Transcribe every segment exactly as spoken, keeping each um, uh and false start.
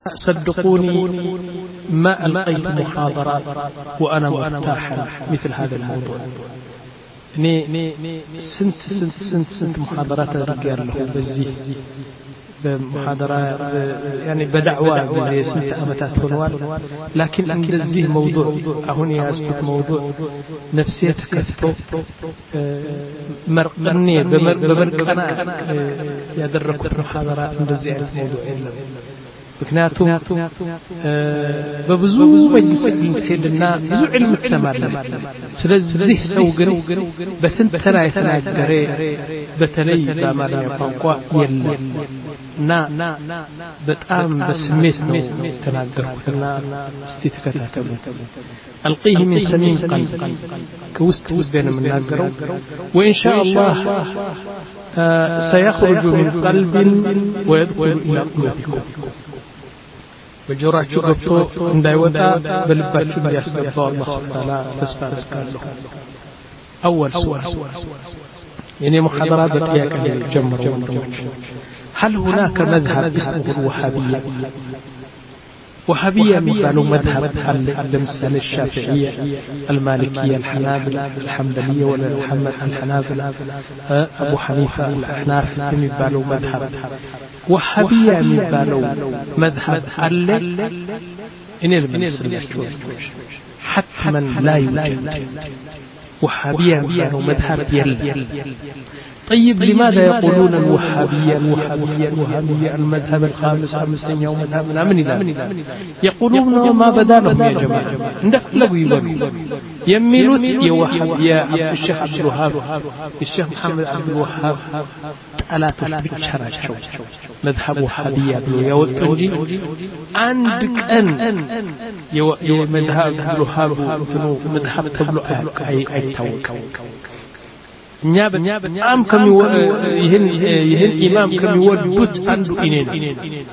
صدقوني ما ألقيت محاضرة وأنا مفتاحا مثل هذا الموضوع. ني سنت سنت سنت سنت محاضرات الرجال له بزي بمحاضرة يعني بدعوة بزي سنت أمتات هنوان، لكن عندزي موضوع أهوني أسكت موضوع نفسية كفتو مرقني بمرقنا يدرك محاضرة عندزي الموضوع إلا ምክንያቱም በብዙ መጅልስ እንከድና ብዙ ዕልም ተሰማለን። ስለዚህ ሰው ግን በትንተና የተናገረ በተለይ በአማርኛ ቋንቋ የለም እና በጣም በስሜት ነው ተናገርኩትና እስቲ ተከታተሉ። ألقيه من سمين قلب كوست بين مناجره وإن شاء الله سيخرج من قلب ويدخل إلى قلوبكم بجراችሁ ገብቶ እንዳይወጣ በልባችሁ ያስገባው አላህ Subhanahu ተስፋ አደርጋለሁ። أول سؤال يعني محاضرة بطيئة جمر وندوش هل هناك مذهب اسمه الوهابية؟ وهابية مثاله مذهب المثال الشافعية المالكية الحنابلة الحنبلية ولا محمد الحنابلة أبو حنيفة الأحناف مثاله مذهب وهابية مثاله مذهب اللي إن المسلم حتما لا يوجد وهابية مثاله مذهب يلا. طيب لماذا يقولون الوهابية الوهابية الوهابية المذهب الخامس خمسين يوم مذهب من إذا يقولون ما بدا لهم يا جماعة ندخلوا يبنوا يميلوت يا وهاب يا عبد الشيخ عبد الوهاب الشيخ محمد عبد الوهاب ألا تشبك شراشو مذهب وهابية بلو يا وتنجي عندك أن يا مذهب الوهاب مذهب تبلو أي أي توك እኛ በጣም ይህን ይህን ኢማም ከሚወዱት አንዱ እኔ ነኝ።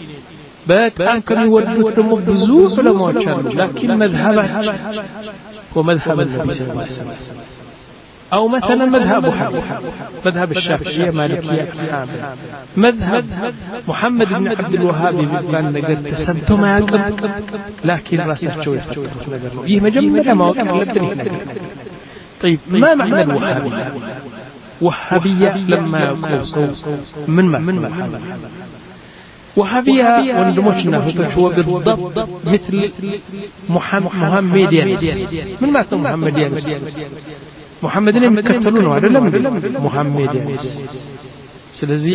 በጣም ከሚወዱት ደግሞ ብዙ ዑለማዎች አሉ። لكن مذهباቸው ومذهب النبي صلى الله عليه وسلم أو مثلا مذهب حنيفة مذهب الشافعية مالكية حنابلة مذهب محمد بن عبد الوهاب بن نجد تسمته ما يقل لكن راسቸው يفتحوا ነገር ነው። ይህ መጀመሪያ ማወቅ ያለብን ይሄ ነገር። طيب ما معنى الوهابية؟ وهابية لما يقول من ما من ما وهابية وندموشنا هو بالضبط مثل محمديانس. من ما ثم محمديانس؟ محمدين يكتلونه هذا لم محمديانس. سلزي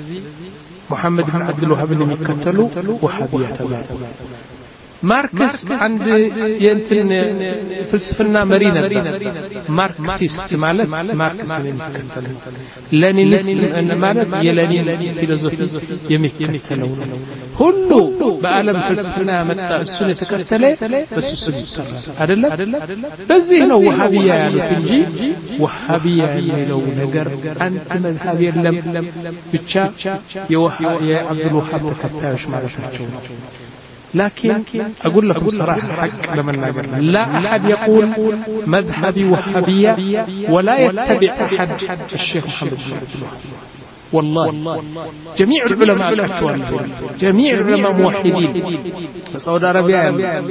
محمد بن عبد الوهاب اللي يكتلوا وهابية تبع ماركس عند ينتن فلسفنا مرينا ماركسيس مالت ماركس يمكتلون لانينيست مالت يلانين فيلسوفي يمكتلون كله بعالم فلسفنا متى السنة تكتله بس السنة أدلة بزيه لو وهابية تنجي وهابية لو نجر أنت مذهبي لم بتشا يا عبد الوهاب تكتاش ما رفعتشون. لكن أقول لكم صراحة حق لمن نقر لا أحد يقول مذهبي وهابية ولا يتبع أحد الشيخ محمد بن عبد الوهاب. والله جميع العلماء الأكوان جميع العلماء موحدين بسعودية عربية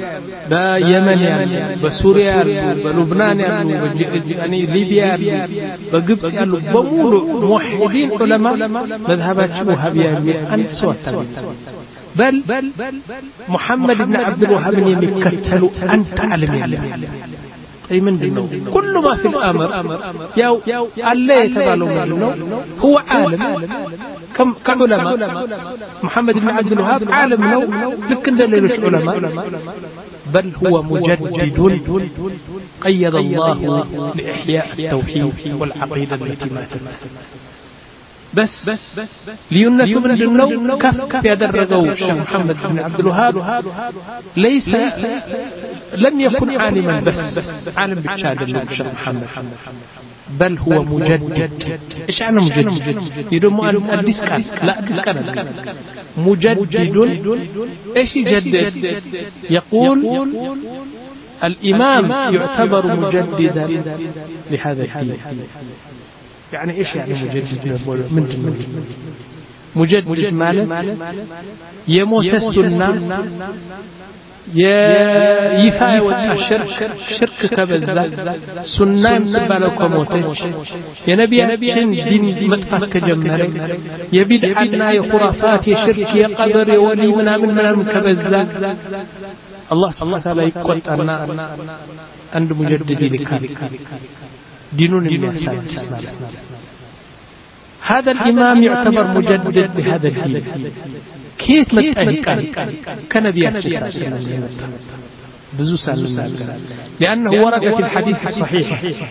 بيمن بسوريا بلبنان يعني ليبيا بقبس بمولو موحدين علماء مذهبات وهابية أن سوى بل محمد بن عبد الوهاب يمكتلوا أنت علم أي من دونه كل ما في الأمر يا الله يتبالوا منه هو عالم كم كعلماء محمد بن عبد الوهاب عالم له لكن دليلش علماء بل هو مجدد قيد الله لإحياء التوحيد والعقيدة التي ماتت بس لينة من النوم كف يدرجوا الشيخ محمد بن عبد الوهاب ليس لم يكن عالما بس عالم بالشهادة الشيخ محمد بل هو مجدد. ايش معنى مجدد؟ يدوم الديسكان لا الديسكان مجدد. ايش يجدد؟ يقول الإمام يعتبر مجددا لهذا الدين. يعني إيش يعني مجدد من جنود ሙጀድድ ማለት የሞተ ሱና የይፋ የወጣ ሽርክ ሽርክ ከበዛ ሱና የምትባለው ከሞተች የነቢያችን ዲን መጥፋት ከጀመረ የቢድዓና የኹራፋት የሽርክ የቀብር የወሊ ምናምን ምናምን ከበዛ አላህ Subhanahu Wa Ta'ala ይቆጣና አንድ ሙጀድድ ይልካል دينون የሚያሳድስ ማለት ነው هذا الإمام يعتبر مجدد بهذا الدين كيف متأهل كنبيات سلسلة بزو سالنا لأنه ورد في الحديث الصحيح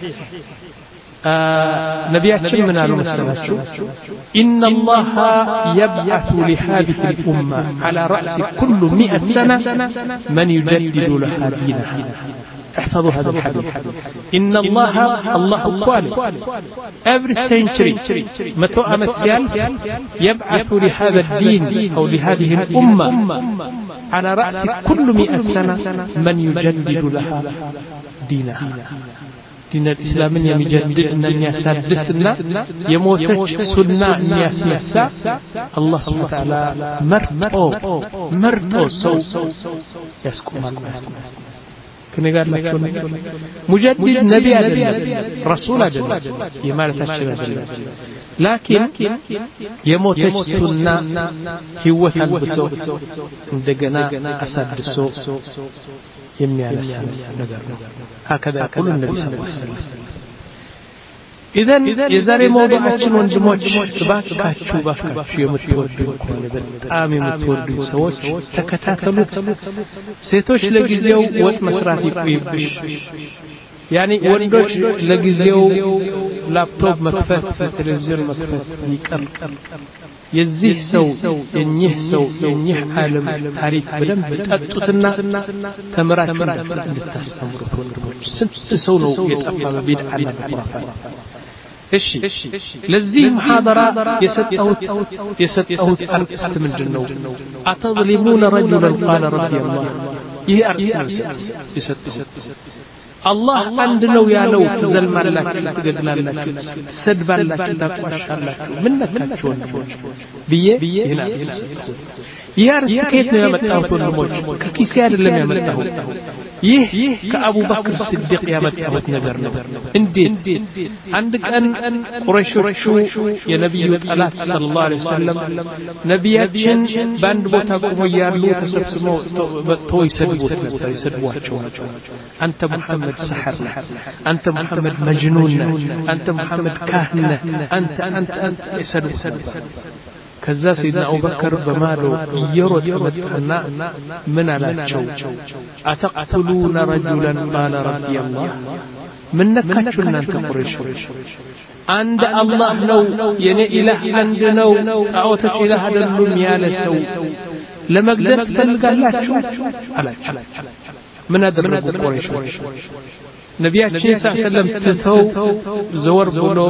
آه نبياتنا من المسلمات إن الله يبعث لهذه الأمة على رأس كل مئة سنة من يجدد لها دينها احفظوا هذا الحديث إن الله الله قال every century متى أمت سيالف يبعث لهذا الدين أو لهذه الأمة على رأس كل مئة سنة من يجدد لها دينها دين الإسلام يجدد أن يسادسنا يموتش سنة يسنسا الله سبحانه وتعالى مرتو مرتو سو يسكو كني قال لك مجدد نبي أدنى رسول أدنى يمارة الشرع لكن يموت السنة هو تلبسه دقنا أسد السوء يمي على السنة هكذا يقول النبي صلى الله عليه وسلم إذن يزاري موضوعاتنا ونجموش باكاتشو باكاتشو يمتودون كون بتقام يمتودون سوش تكتاتلوت سيتوش لجزيو وات مسراتي قيبش يعني وندوش لجزيو لابتوب مكفت تلفزيون مكفت يكر يزيه سو ينيه سو ينيه عالم تاريخ بدم بتأتوتنا تمراتنا للتستمروا ونربوش ست سونو يتصفى مبيد على الخرافات إيش لذي محاضرة يستأوت يستأوت أرقست من جنو أتظلمون رجلا قال رضي الله إيه أرقست يستأوت الله عندنا ويالو تزلم لك تقدنا لك تسدب لك تقوش لك منك كتشون بيه هنا يارس كيف يمتعوت النموج ككيسيار اللي يمتعوت يه كأبو بكر الصديق يمتعوت نقرنا اندين عندك أن قريشو يا نبي الله صلى الله عليه وسلم نبياتشن باند بوتاكم ويارلو تسبسمو تو يسدبوت نبتا يسدبواتشو أنت محمد سحر أنت محمد مجنون أنت محمد كاهن أنت أنت أنت يسدب كذا سيدنا أبو بكر بماله يرد مدحنا من على الشو أتقتلون رجلا قال ربي الله من نكتشنا أنت قريش عند الله نو يعني إله عند نو أوتش إله هذا النوم يالسو لما قدرت تلقى لا شو على من أدرك قريش نبياتنا صلى الله عليه وسلم تثو زور بلو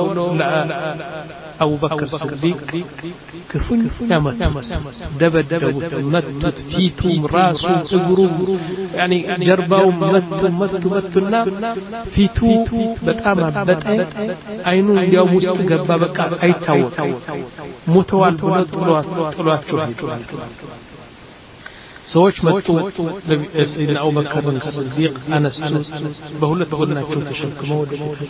أبو بكر الصديق كفن يمت دبد دبد متت فيتم راسو تقرو يعني جرباو مت مت متنا فيتو بتأم بتأ عينو اليوم مستقبل بقى أي تاوك متوال بلو طلوات طلوات شهيد سوش متو سيدنا أبو بكر الصديق أنا السوس بهولة قلنا شو تشكمو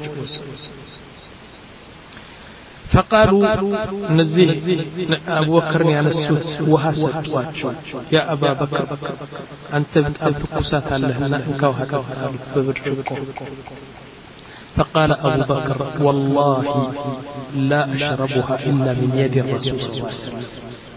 فقالوا نزيه أبو بكر على السوس وهاسد واتشو يا أبا بكر أنت أنت قصات الله نأنك وهذا ببرشكو فقال أبو بكر والله لا أشربها إلا من يد الرسول صلى الله عليه وسلم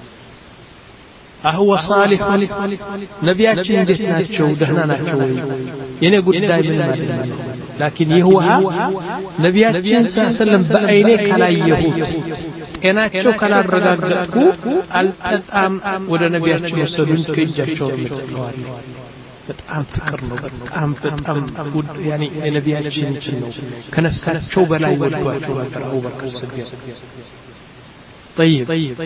أهو صالح نبياتنا جتناتشو دهناناتشو يعني قد دائما ما لكن يهوها نبياتنا صلى الله عليه وسلم بأينيك على يهود إناتشو كلا رقاقتكو التطعام ودا نبياتنا وصلون كيجاتشو متقواري بتأم فكرنا بتأم بتأم يعني نبياتنا كنفساتشو بلا يودواتشو أبو بكر الصديق طيب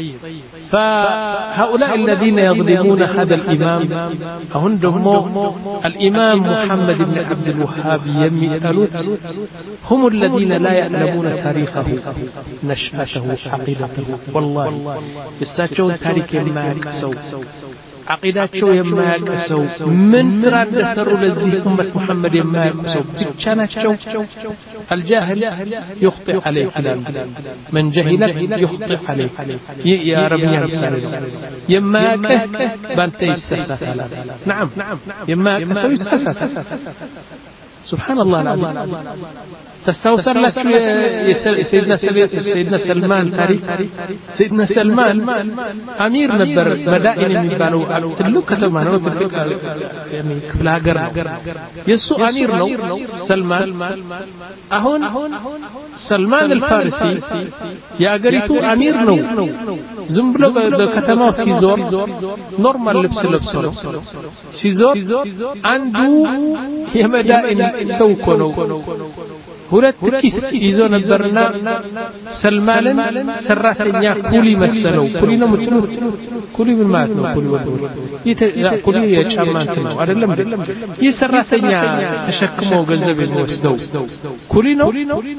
فهؤلاء الذين يظلمون هذا الإمام عندهم الإمام محمد بن عبد الوهاب يميلوت هم الذين لا يعلمون تاريخه نشأته عقيدته والله يساتشون تاريخ ما يكسو عقيدته ما يكسو من سراد سروا لزي أمة محمد ما يكسو بتشاناتشو الجاهل يخطئ عليه كلام من جهلك يخطئ عليه يا ربي يا رسالة يماك بانتي السسة نعم يماك سوي السسة سبحان الله العظيم تستوصل لك سيدنا سيدنا سلمان تاريخ سيدنا سلمان أمير نبر مدائن يبالو تلو كتما نو تلك يعني كفلا غر يسو أمير نو سلمان أهون سلمان الفارسي يا غريتو أمير نو زمبلو بكتما سيزور نورمال لبس لبسو سيزور عنده يا مدائن سوكونو ሁለት ኪስ ይዞ ነበርና ሰልማንን ሰራተኛ ኩሊ መሰለው ኩሊ ነው ምትሉት ኩሊ ምን ማለት ነው ኩሊ ወዶ ይተ ኩሊ የጫማንት ነው አይደለም ይህ ሰራተኛ ተሸክሞ ገንዘብ የሚወስደው ኩሊ ነው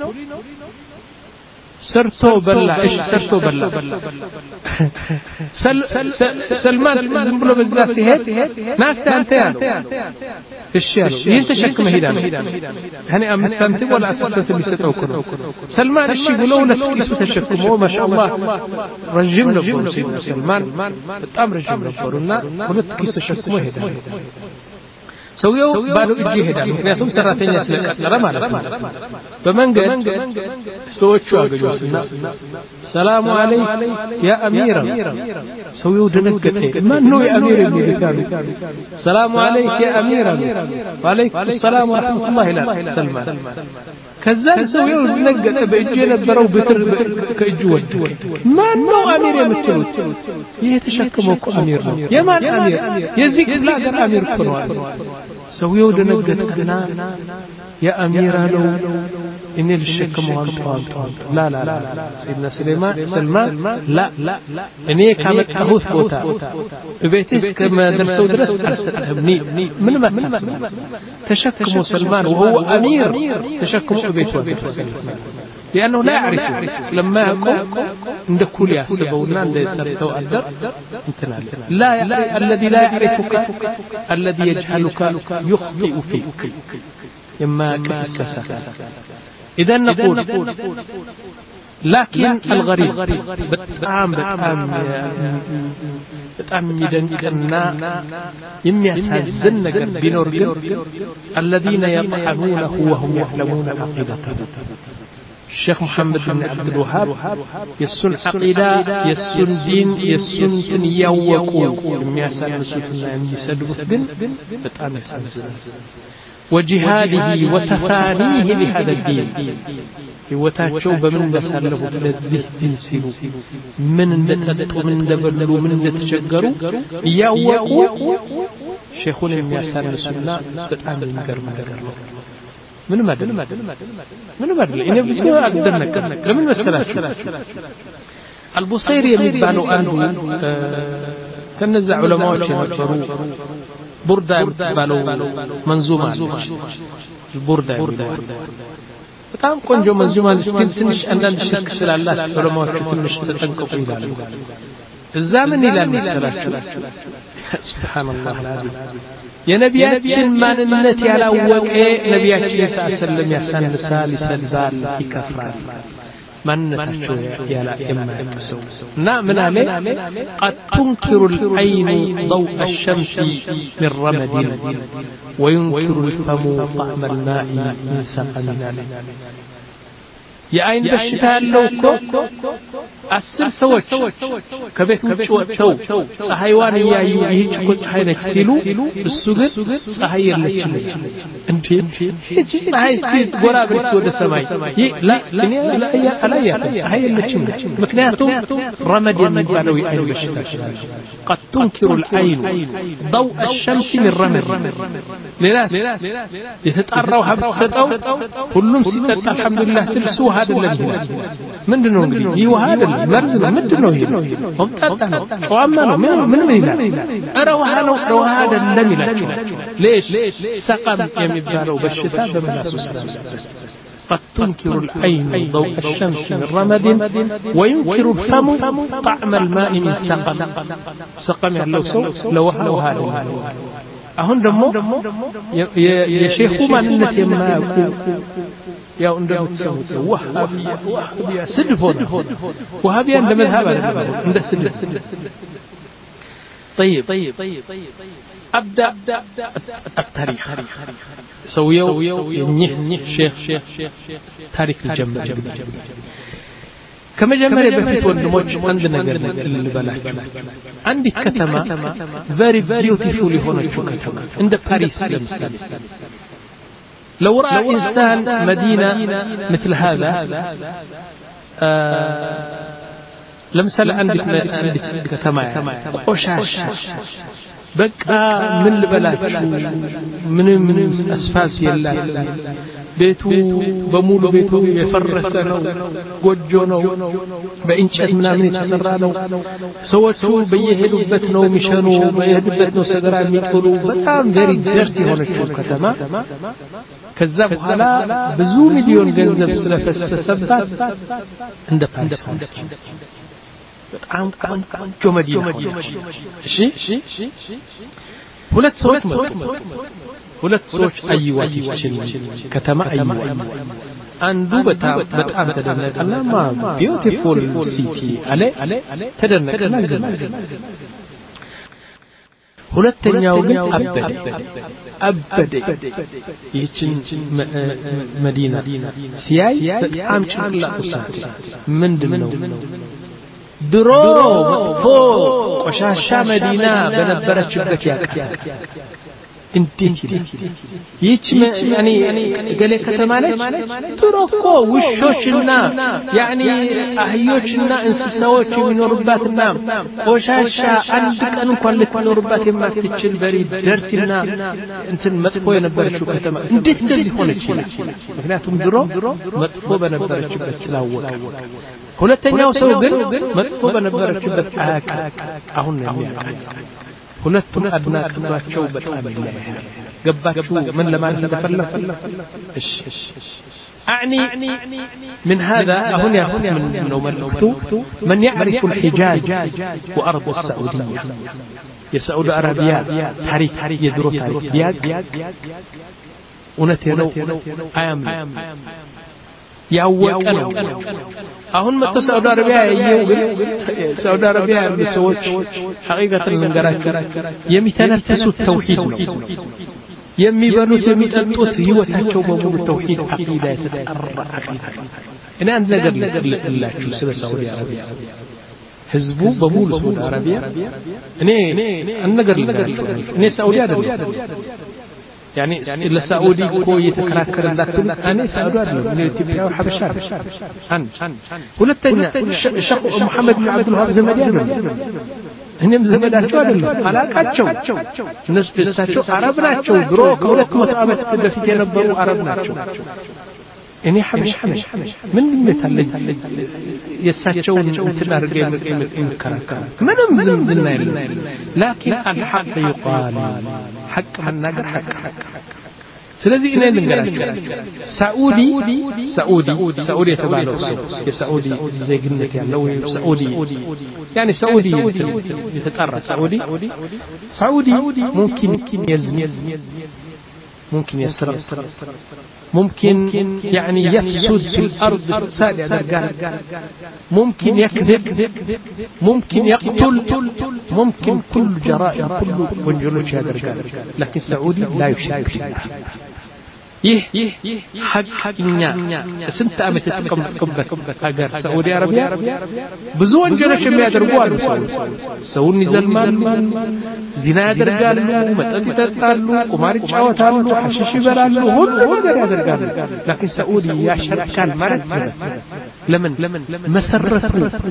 ሰርቶ በላ እሺ ሰርቶ በላ ሰልማን ዝም ብሎ በዛ ሲሄድ ናስተ አንተ ያለው እሺ ያለው ይህን ተሸክመ ሄዳ ነው ያኔ አምስት ሳንቲም ወላ አስር ሳንቲም ይሰጠው ነው ሰልማን እሺ ብሎ ሁለት ኪሱ ተሸክሞ ማሻአላህ ረጅም ነበር ሰልማን በጣም ረጅም ነበርና ሁለት ኪስ ተሸክሞ ሄዳ ሰውየው ባዶ እጅ ይሄዳል ምክንያቱም ሰራተኛ ስለቀጠረ ማለት ነው በመንገድ ሰዎቹ አገኙትና ሰላም አለይክ ያ አሚራ ሰውየው ደነገጠ ማን ነው ያ አሚራ የሚባለው ሰላም አለይክ ያ አሚራ ወአለይኩም ሰላም ወራህመቱላሂ ኢላ ሰልማን ከዛ ሰውየው ደነገጠ በእጁ የነበረው ብትር ከእጁ ወደቀ ማን ነው አሚር የምትሉት ይሄ ተሸክመው እኮ አሚር ነው የማን አሚር የዚህ ክፍለ ሀገር አሚር እኮ ነው ሰውየው ደነገጠና ያ አሚራ ነው እኔ ልሸከመው አንተው አንተው ላ ላ ላ ሰይድና ሰለማን ሰልማን ላ እኔ ካመጣሁት ቦታ በቤትስ ከመድረሰው ድረስ አልሰጠህምኒ ምን ማለት ተሸክሞ ሰልማን وهو امير ተሸክሞ ቤቱ لانه لا يعرف لما يقول عند كل يحسبونا عند يسرتو أدر لا الذي لا يعرفك الذي يجهلك يخطئ فيك إما كأسسا إذا نقول لكن الغريب بتعام بتعام بتعام يدنكنا يميسازن نجر بنور الذين يطعنونه وهم يعلمون عقيدته الشيخ محمد بن عبد الوهاب يسن عقيدة يسن دين يسن تنيوكو يميسان نسوتنا يسدبت بن بتعام يسازن وجهاده وتفانيه لهذا الدين ህይወታቸው በምን እንደሳለፉ ለዚህ ዲን ሲሉ ምን እንደተጠጡ ምን እንደበሉ ምን እንደተቸገሩ ያወቁ ሼኹን የሚያሳንሱና በጣም የሚገርም ነገር ነው ምን ማለት ምን ማለት እኔ ብዙ አደነቀ ለምን መሰላችሁ አልቡሰይሪ የሚባለው አንዱ ከነዛ ዑለማዎች የነበሩ ቡርዳ የሚባለው መንዙማ አለች ቡርዳ በጣም ቆንጆ መንዙማ ግን ትንሽ አንዳንድ ሽርክ ስላላት ዑለማዎቹ ትንሽ ተጠንቀቁ ይላሉ እዛ ምን ይላል መሰላችሁ ሱብሃንአላህ አልዓዚም የነቢያችን ማንነት ያላወቀ ነቢያችን ሰለላሁ ያሳንሳል ይሰድባል ይከፍራል ማንነታቸው ያላ የማያውቀው እና ምን አለ قد تنكر العين ضوء الشمس من رمد وينكر الفم طعم الماء من سقم የአይን በሽታ ያለው እኮ አስር ሰዎች ከቤት ውጭ ወጥተው ፀሐይዋን ያዩ ይህች እኮ ፀሐይ ነች ሲሉ እሱ ግን ፀሐይ የለችም እንዴ እቺ ፀሐይ ሲት ጎራ ብርስ ወደ ሰማይ ለኔ ለያ አላያ ፀሐይ የለችም ምክንያቱም ረመድ የሚባለው የአይን በሽታ ስላለ قد تنكر العين ضوء الشمس من رمد ሌላስ የተጣራው ሀብት ሰጠው ሁሉም ሲጠጣ አልহামዱሊላህ ስልሱ አይደለም ምንድነው እንግዲህ ይህ ውሃ አይደለም مرز ነው ምንድነው ይሄ ወምጣጣ ነው ጨዋማ ነው ምን ምን ይላል አረ ውሃ ነው ውሃ አይደለም ይላል ليش سقم የሚባለው በሽታ በመላሱ ሰላም قد تنكر العين ضوء الشمس من رمد وينكر الفم طعم الماء من سقم سقم ያለው ሰው ለውሃ ውሃ ነው አሁን ደግሞ የሼኹ ማንነት የማያውቁ ያው እንደምትሰሙት ወሃቢያ ወሃቢያ ስድብ ሆነ ወሃቢያ እንደ መዝሀብ አይደለም እንደ ስድብ طيب ابدا التاريخ سويو ينيه شيخ تاريخ الجمع كما جمري بفيت ወንድሞች አንድ ነገር ልበላችሁ አንዲት ከተማ very beautiful የሆነችው ከተማ እንደ ፓሪስ ለምሳሌ لو رأى إنسان مدينة مثل هذا لمثل عندك عندك كتما قشاش بقى من البلاد من من أسفاس يلا بيتو بمولو بيتو يفرس ነው ጎጆ ነው በእንጨት ምናምን የተሰራ ነው ሰዎቹ በየሄዱበት ነው የሚሸኑ በየሄዱበት ነው ሰገራ የሚጥሉ በጣም very dirty የሆነችው ከተማ ከዛ በኋላ ብዙ ሚሊዮን ገንዘብ ስለፈሰሰባት እንደ ፓሪስ ሆነች በጣም ቆንጆ መዲና እሺ ሁለት ሰዎች ሁለት ሰዎች አይዋት ይችላል ከተማ አይዋት አንዱ በጣም በጣም ተደነቀና ማ ቢዩቲፉል ሲቲ አለ ተደነቀና ዝም ሁለተኛው ግን አበደ አበደ ይህችን መዲና ሲያይ በጣም ጭንቅላቱ ሳት ምንድነው ድሮ መጥፎ ቆሻሻ መዲና በነበረችበት ያቃል እንዴት ይህች ያኒ ገሌ ከተማ ነች ድሮ እኮ ውሾችና ያኒ አህዮችና እንስሳዎች የሚኖሩባትና ቆሻሻ አንድ ቀን እንኳን ልትኖርባት የማትችል በሪ ደርቲና እንትን መጥፎ የነበረችው ከተማ እንዴት እንደዚህ ሆነች ምክንያቱም ድሮ መጥፎ በነበረችበት ስላወቀ ሁለተኛው ሰው ግን መጥፎ በነበረችበት አያቅ አሁን ነው የሚያውቅ ሁለቱም አድናቂያቸው በጣም ይለያያል ገባችሁ ምን ለማለት ተፈለፈ እሺ اعني من هذا هنا ياخذ من نوم المكتوب من يعرف الحجاز وارض السعوديه يا سعودي عربيه تاريخ يدرو تاريخ بياق ونتنو ايام ያወቀ ነው አሁን መጥቶ ሳውዲ አረቢያ ያየው ግን ሳውዲ አረቢያ ያሉ ሰዎች ሐቂቀትን መንገራቸው የሚተነፍሱት ተውሂድ ነው የሚበሉት የሚጠጡት ህይወታቸው በሙሉ ተውሂድ አቂዳ የተጠራ አቂዳ እኔ አንድ ነገር ልላችሁ ስለ ሳውዲ አረቢያ ህዝቡ በሙሉ ሳውዲ አረቢያ እኔ አንድ ነገር ልላችሁ እኔ ሳውዲ አይደለም يعني السعودي كو يتكراكر لاتن انا سعودي من اثيوبيا وحبشه ان ሁለተኛ ሸኹ መሐመድ ብን አብዱል ወሃብ ዘመድ ያለው እኔም ዘመዳቸው አይደለም አላቃቸው እነሱ እሳቸው አረብ ናቸው ድሮ ከሁለት መቶ ዓመት በፊት የነበሩ አረብ ናቸው እኔ ሐበሽ ሐበሽ ምን ምታለኝ የሳቸው እንትን አድርገው የሚከራከሩ ምንም ዝም ዝና የለም لكن الحق يقال حق መናገር حق ስለዚህ እኔ ልንገራችሁ ሳኡዲ ሳኡዲ ሳኡዲ የተባለው ሰው የሳኡዲ ዜግነት ያለው ሳኡዲ يعني ሳኡዲ የተጠራ ሳኡዲ ሳኡዲ ممكن يزني ممكن يسرق ممكن يعني يفسد في الأرض فساد يدرجال ممكن يكذب ممكن يقتل ممكن كل جرائم كل وانجلوش يدرجال لكن السعودي لا يشارك ይህ ሐቅኛ ስንት ዓመት የተቀመጠበት ሀገር ሳዑዲ አረቢያ ብዙ ወንጀሎች የሚያደርጉ አሉ ሰውን ይዘልማሉ ዚና ያደርጋሉ መጠጥ ይጠጣሉ ቁማር ይጫወታሉ ሐሺሽ ይበላሉ ሁሉ ነገር ያደርጋሉ لكن ሳዑዲ ያሸርካል ማለት ነው ለምን መሰረቱ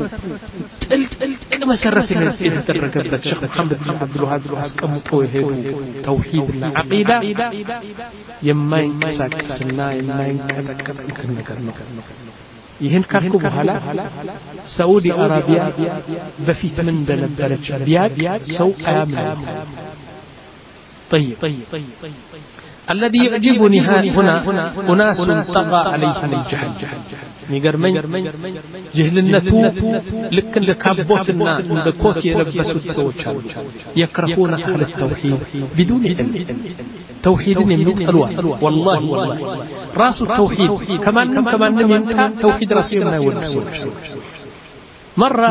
ጥልቅ መሰረት የተደረገበት ሼኽ መሐመድ ብን አብዱል ወሃብ አስቀምጦ የሄዱ ተውሂድና አቂዳ የማይንቀሳቀስና የማይንቀለቀል ነገር ነው ይህን ካልኩ በኋላ ሳዑዲ አረቢያ በፊት ምን እንደነበረች ቢያቅ ሰው አያምንም طيب الذي يعجبني هنا أناس طغى عليهم الجهل يقرمن جهلنته لكن لكابوتنا عند كوت يلبسوا السوچ يكرهون أهل التوحيد بدون علم توحيد يملك ألوان والله والله راس التوحيد كمان كمان يمتع توحيد رسول الله والرسول مرة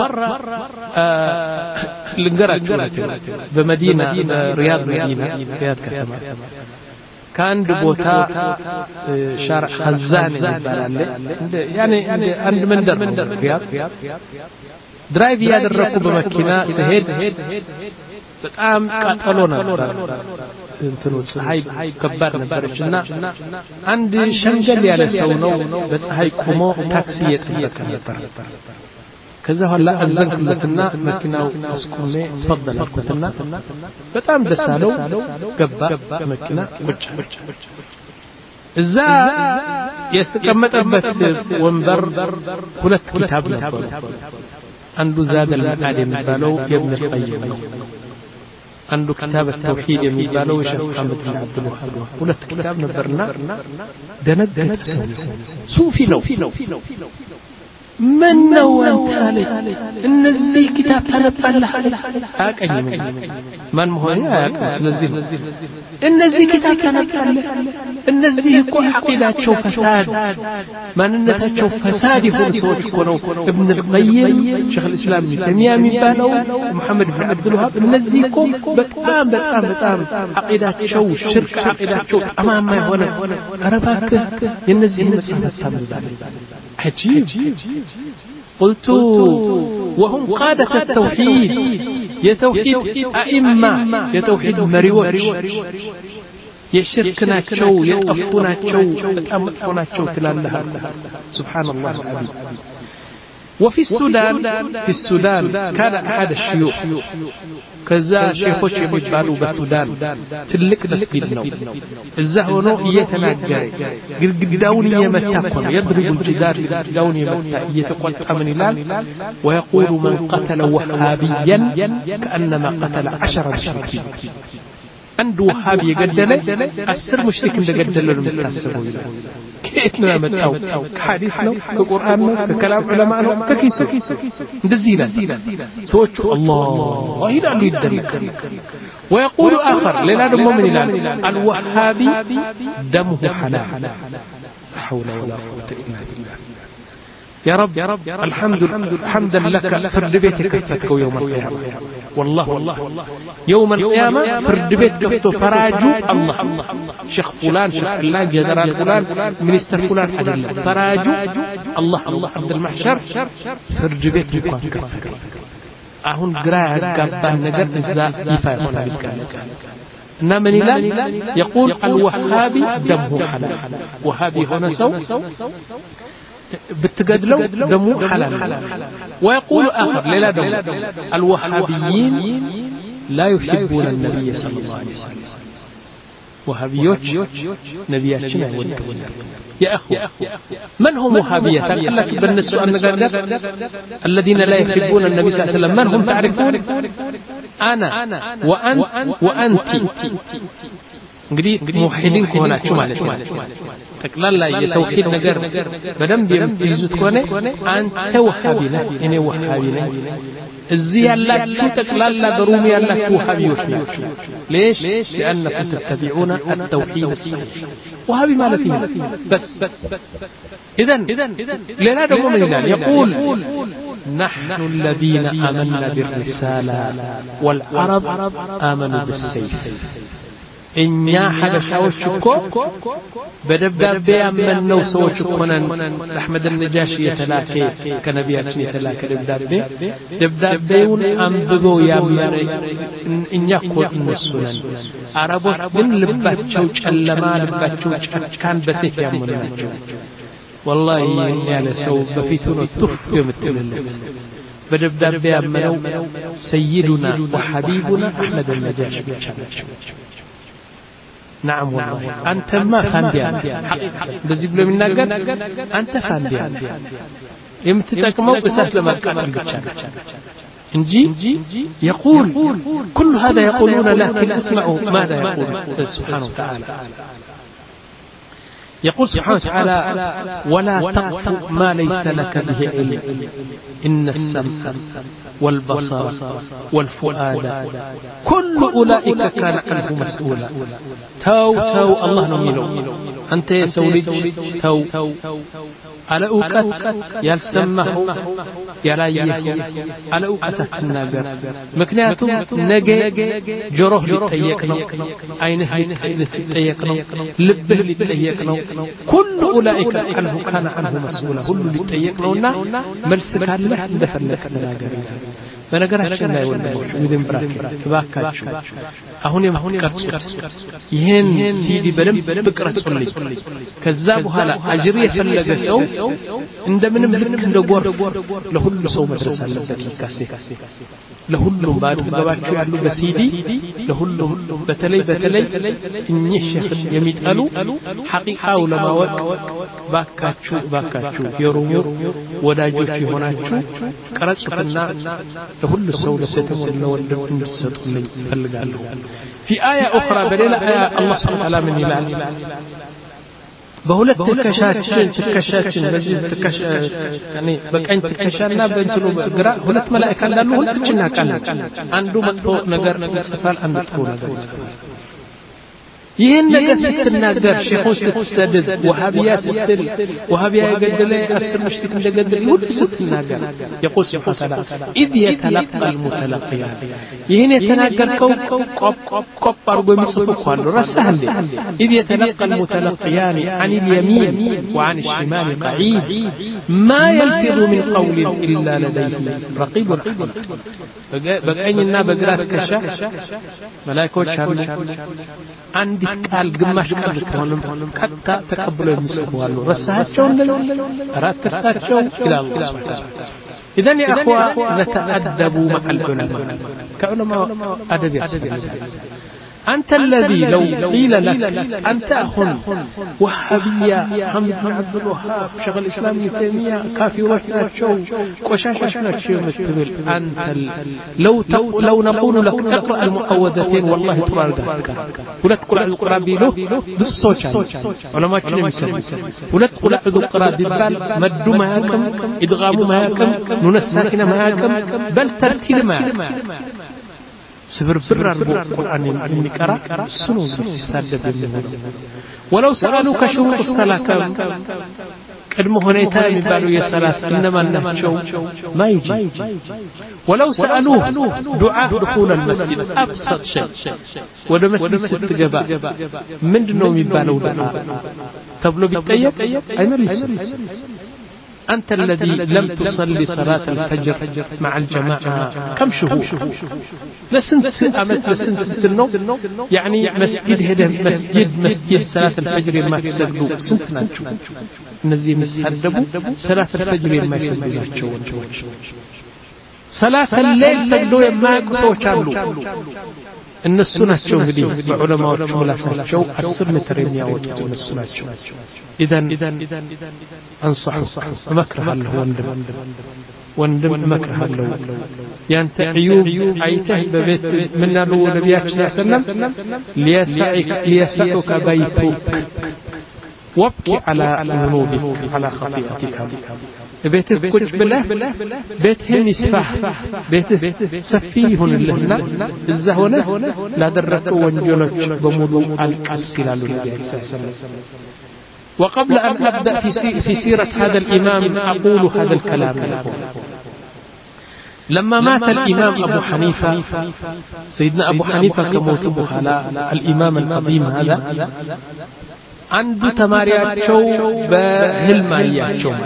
لنقرأ بمدينة رياض مدينة رياض كتما كان بوتا شارع خزان يعني عند مندر رياض درايف يادركو بمكينة سهيد በጣም ቃጠሎ ነበር እንትኑ ፀሐይ ከባድ ነበርና አንድ ሸንገል ያለ ሰው ነው በፀሐይ ቆሞ ታክሲ እየጠበቀ ነበር ከዛ ኋላ አዘንኩለትና መኪናው አስቆሜ ተፈضل አልኩትና በጣም ደስ አለው ገባ መኪና ቁጭ እዛ የተቀመጠበት ወንበር ሁለት ኪታብ ነበር አንዱ ዛድ አልመዓድ የሚባለው የኢብኑ القيم ነው አንዱ ኪታብ التوحيد የሚባለው የሼህ መሐመድ ብን አብዱል ወሃብ ሁለት ኪታብ ነበርና ደነገጠ ሱፊ ነው من ነው አንተ አለ እነዚህ ኪታብ ታነባለህ አቀኝም ማን መሆኑ አያውቅም ስለዚህ እነዚህ ኪታብ ታነባለህ እነዚህ እኮ ዐቂዳቸው ፈሳድ ማንነታቸው ፈሳድ የሆኑ ሰዎች እኮ ነው ኢብኑ القيم ሼህ الاسلام ተሚያ የሚባለው መሐመድ ብን አብዱል ወሃብ እነዚህ እኮ በጣም በጣም በጣም ዐቂዳቸው ሽርክ ዐቂዳቸው ጠማማ የሆነ አረባክ የነዚህ መጽሐፍ ታምዛለህ عجيب قلت وهم قادة التوحيد يتوحيد أئمة يتوحيد مريوش يشركنا شو يطفونا شو يتأمطونا شو تلالها سبحان الله العظيم وفي السودان في السودان كان أحد الشيوخ كذا شيخوش يبالوا بالسودان تلك مسجد نو الزهونو يتناجر قداون يمتاكون يضرب الجدار قداون يمتا يتقطع من الهلال ويقول من قتل وهابيا كأنما قتل عشر مشركين عند وهابي يقدله أسر مشرك عند قدله المتاسبه كيتنا متاو حديث نو كقرآن نو ككلام علماء نو ككيسو دزيلا سوتش الله إلى أن يدرك ويقول آخر للا دم من الآن الوهابي دمه حلال لا حول ولا قوة إلا بالله يا رب يا رب الحمد حمدا لك فرد بيتك كفتك يوم القيامة والله والله يوم القيامة فرد بيتك كفتو فراجو الله شيخ فلان شيخ فلان جنرال فلان منستر فلان حد الله فراجو الله الله عند المحشر فرد بيتك كفتك أهون قراء قبان نجر إزاء يفاق ذلك إنما لا يقول الوهابي دمه حلال وهابي هنا سو بتقدلو دمو حلال ويقول آخر لا دم الوهابيين لا يحبون النبي صلى الله عليه وسلم وهابيوش نبياتنا والدون يا أخوة من هم وهابية قال لك بالنسبة النقاقات الذين لا يحبون النبي صلى الله عليه وسلم من هم تعرفون أنا وأنت وأنت እንግዲህ ሙሂዲን ከሆናችሁ ማለት ነው ጠቅላላ የተውሂድ ነገር በደንብ የምትይዙት ከሆነ አንተ ወሃቢ ነህ እኔ ወሃቢ ነኝ እዚህ ያላችሁ ጠቅላላ በሩም ያላችሁ ወሃቢዎች ናችሁ ليش لانكم تتبعون التوحيد الصحيح وهابي مالتي بس اذا لنا دمو من الله يقول نحن الذين آمنا بالرسالة والعرب آمنوا بالسيف እኛ ሐበሻዎች እኮ በደብዳቤ ያመነው ሰዎች እኮ ነን አህመድ ነጃሺ የተላከ ከነቢያችን የተላከ ደብዳቤ ደብዳቤውን አንብበው ያመነ እኛ እኮ እነሱ ነን አረቦች ግን ልባቸው ጨለማ ልባቸው ጨካን በሴት ያመኑ ናቸው والله ያለ ሰው በፊቱ ነው ቱፍ የምትልለት በደብዳቤ ያመነው ሰይዱና ወሐቢቡና አህመድ ነጃሺ ብቻ ናቸው نعم والله أنت ما فانديا حقيقة بزي بلو من ناقر أنت فانديا يمتتكمو بسات لما قاتل بتشان انجي يقول كل هذا يقولون لكن اسمعوا ماذا يقول سبحانه وتعالى يقول سبحانه وتعالى ولا تقف ما ليس لك به علم إن السمع والبصر والفؤاد كل أولئك كان عنه مسؤولا تو تو الله نمينه أنت يا سولج تو على أوقات يلسمه يلايه على أوقات الناجر مكنياتهم نجى جروح للتيقنو عينه للتيقنو لبه للتيقنو كل أولئك عنه كان عنه مسؤولا كل للتيقنونا ملسك الله دفلك الناجر በነገራችን ላይ ወንድሞች ምንም ብራኬት ተባካችሁ አሁን የምትቀርጹት ይሄን ሲዲ በደንብ ቅረጹልኝ ከዛ በኋላ አጅር የፈለገ ሰው እንደምንም ልክ እንደጎርፍ ለሁሉ ሰው መድረስ አለበት ይካሴ ለሁሉም ባድገባችሁ ያሉ በሲዲ ለሁሉም በተለይ በተለይ እኚህ ሼኽ የሚጠሉ ሐቂቃው ለማወቅ ባካችሁ ባካችሁ የሩሙ ወዳጆች ይሆናችሁ ቀረጹትና لكل سوء لستم ولو እንድትሰጡልኝ ፈልጋለሁ في آية أخرى بليلة آية الله سبحانه وتعالى من يلعن በሁለት ተከሻችን ተከሻችን በዚህ ተከሻ ያኔ በቀኝ ተከሻና በእንትኑ በግራ ሁለት መላእክት እንዳሉ ሁላችን እናውቃለን አንዱ መጥፎ ነገር ይጽፋል አንዱ ጥሩ ነገር ይጽፋል ይሄን ነገር ስትናገር ሼኹ ስትሰድድ ወሃቢያ ስትል ወሃቢያ የገደለ አስር ምሽት እንደገደለ ሁሉ ስትናገር يقول سبحانه وتعالى إذ يتلقى المتلقيان ይሄን የተናገርከው ቆብ ቆብ አርጎ የሚጽፉ አሉ ረሳህ እንዴ إذ يتلقى المتلقيان عن اليمين وعن الشمال قعيد ما يلفظ من قول إلا لديه رقيب عتيد በቀኝና በግራ ተከሻ መላእክቶች አሉ አንድ ቃል ግማሽ ቃል ብትሆንም ቀጥታ ተቀብለው የሚጽፉ አሉ ረሳቸው እንደዚህ አራት ተርሳቸው ይላል አላህ إذا يا أخوة نتأدبوا مع العلماء كعلماء أدب يسفل أنت الذي لو قيل لك أنت أخن وهابية محمد بن عبد الوهاب شغل الإسلام ابن تيمية كافي وحنا شو قشاشنا شو متبل أنت لو لو نقول لك اقرأ المعوذتين والله ترى ذلك ولا تقول القرآن بيلو بس صوتش علماء شنو مسلم ولا تقول القرآن ببال مد ما يكم إدغام ما يكم نون الساكنة ما يكم بل ترتيل ما يكم سبر بر القرآن المكرا سنو سادة بالنور ولو سألوك شروط الصلاة قدمه هنيتا يبالو يسلاس إنما نهجو ما يجي ولو سألوه دعاء دخول المسجد أبسط شيء وده مسجد ستجباء من دنو يبالو دعاء تبلو بالتيب أي مريس أنت الذي لم تصلي صلاة الفجر مع الجماعة كم شهور لسنت أمت لسنت ستنو يعني مسجد هذا مسجد مسجد صلاة الفجر ما تسجدوا سنت ما تشوف نزي مسحدبوا صلاة الفجر ما يسجدوا صلاة الليل سجدوا ما يقصوا كانوا الناس ናቸው እንግዲህ በዑለማዎቹ ላሳቸው አስር ሜትር የሚያወጡት እነሱ ናቸው إذن أنصح مكره له وندم وندم مكره له يانت عيوب عيته ببيت من له نبيك صلى الله عليه وسلم ليسعك ليسعك بيتك وابكي على ذنوبك على خطيئتك بيتك كج بالله بيتهم يسفح بيته سفيه لهنا الزهونة لا درك وانجلك بمضو الكسل للنبي صلى الله عليه وسلم وقبل أن أبدأ في, في سيرة هذا الإمام أقول هذا الكلام لما مات الإمام أبو حنيفة سيدنا أبو حنيفة كموت بخلاء الإمام القديم هذا عنده تماريات شو بهلمايات شو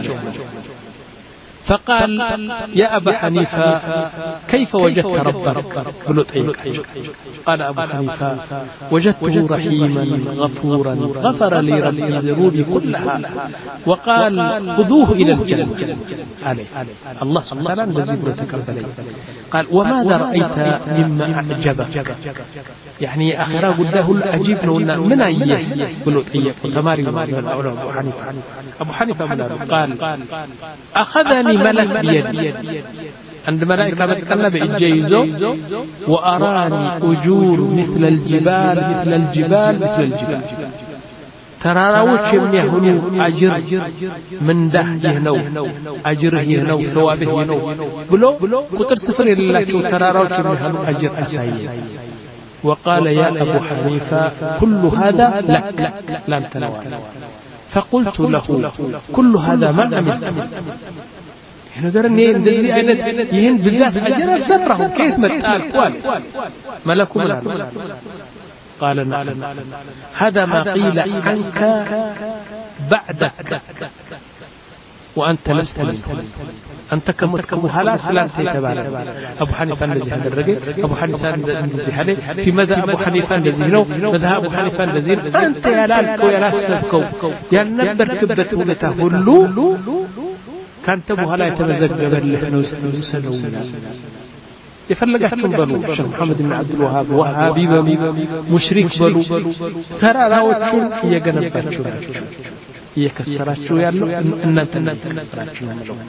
فقال يا أبا حنيفة كيف وجدت ربك قال أبو حنيفة وجدته رحيما غفورا غفر لي ربي ذنوبي كلها وقال خذوه إلى الجنة عليه الله سبحانه وتعالى قال وماذا رأيت مما أعجبك يعني آخرة قده الأجيب نونا من أيه قلوا طيب تماري أبو حنيفة أبو حنيفة قال أخذني ملك بيدي عند ملائكة بتكلم بإجيزه وأراني أجور مثل الجبال مثل الجبال مثل الجبال تراروች የሚያሁኑ አጅር ምንዳህ ይህነው አጅር ይህነው ثوابه ይህነው ብሎ ቁጥር ስፍር የሌላቸው ተራራዎች የሚያሁኑ አጅር አሳየ وقال يا أبو حنيفة كل هذا لك لن تنوال فقلت له كل هذا ما عملت ነገርኔ እንደዚህ አይነት ይሄን ብዛት አጅር አልሰራሁ كيف መጣል قال ملك ملك قال نعم هذا ما قيل عنك بعدك وأنت لست منه أنت كمتكم هلا سلام سيتبالي أبو حنيفة الذي هذا الرجل أبو حنيفة الذي هذا في ماذا أبو حنيفة الذي نو ماذا أبو حنيفة الذي أنت يا لالك ويا لاسبكو يا نبر كبت ولته هلو كان تبو هلا يتمزج له نوسنو يفلقاتهم بلو الشيخ محمد بن عبد الوهاب وهابي بلو مشرك بلو ترى راوتشون يجنباتشون يكسراتشو يالو ان انت كسراتشو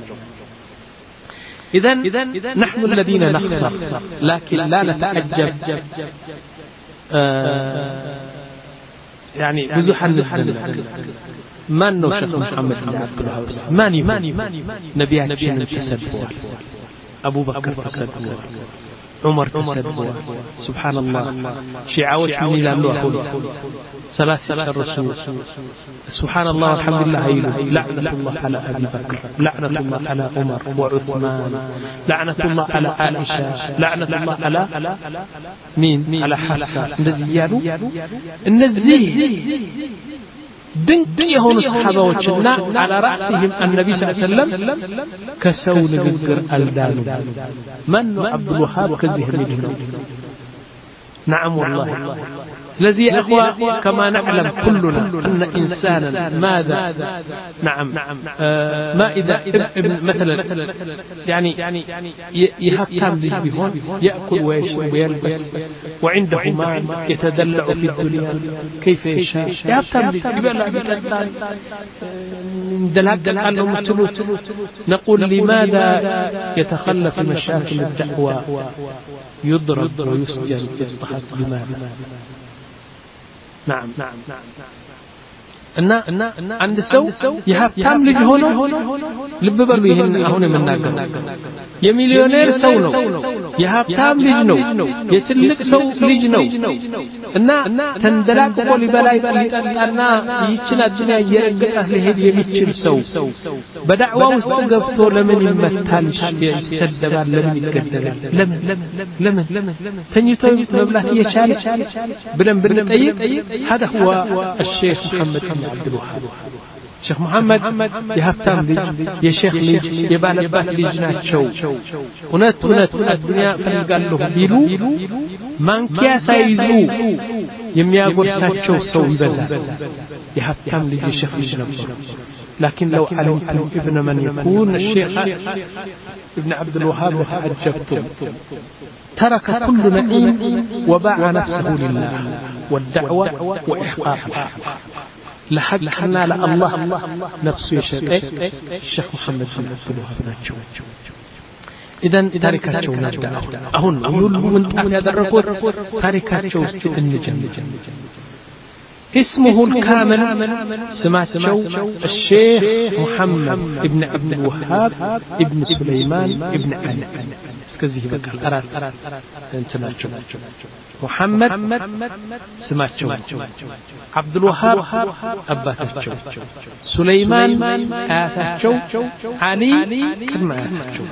اذا نحن الذين نخسر لكن لا نتعجب آه يعني بزحا ما انه شيخ محمد بن عبد الوهاب ماني ماني نبياتشن تسبوا أبو بكر تسبوا عمر تسبوا سبحان الله شيعوش من إلى الله ثلاثة الرسول سبحان الله والحمد لله لعنة الله على أبي بكر لعنة الله على عمر وعثمان لعنة الله على عائشة لعنة الله على مين على حفصة نزيانو النزيه ድንቅ የሆኑ ሰሃባዎችና على رأسهم النبي صلى الله عليه وسلم ከሰው ንግግር አልዳኑ ማን ነው አብዱል ወሃብ ከዚህ የሚለው نعم والله الذي يا أخوة كما نعلم كلنا أن إنسانا ماذا نعم آه ما إذا مثلا يعني يهتم بهون يأكل ويشرب ويلبس وعنده مال يتدلع في الدنيا كيف يشاء يهتم يبلع بتلتان دلق عنه متلوت نقول لماذا يتخلى في مشاكل الدعوة يضرب ويسجن يضحك بماذا نعم نعم እና አንድ ሰው የሀብታም ልጅ ሆኖ ልብ በሉ ይሄን አሁን የምናገረው የሚሊዮኔር ሰው ነው የሀብታም ልጅ ነው የትልቅ ሰው ልጅ ነው እና ተንደላቅቆ ሊበላ ይጠጣና ይችላል አዱንያ እየረገጠ ሊሄድ የሚችል ሰው በዳዕዋ ውስጥ ገብቶ ለምን ይመታል ይሰደባል ለምን ይገደላል ለምን ለምን ተኝቶ መብላት እየቻለ ብለን ብንጠይቅ هذا هو الشيخ محمد بن عبد الوهاب شيخ محمد يهبتام لج يا شيخ لج يبالبات لج ناتشو ونت ونت الدنيا فلقالو بيلو مانكيا سايزو የሚያጎርሳቸው ሰው ይበዛል يهبتام لج شيخ لج ነበር لكن لو علمتم ابن من يكون الشيخ ابن عبد الوهاب لتعجبتم ترك كل نعيم وباع نفسه لله والدعوة وإحقاق الحق لحد حنا لله نفسه يشتاق الشيخ محمد بن عبد الوهاب ناتشو إذن تاركاتشو نجد أهون يقول من تعالى يدرقون تاركاتشو استئنجن اسمه الكامل سماتشو الشيخ محمد ابن عبد الوهاب ابن سليمان ابن علي اسكزيه بقى أراد انتناتشو محمد سماتشو عبد الوهاب أباتشو سليمان آتاتشو علي كما آتاتشو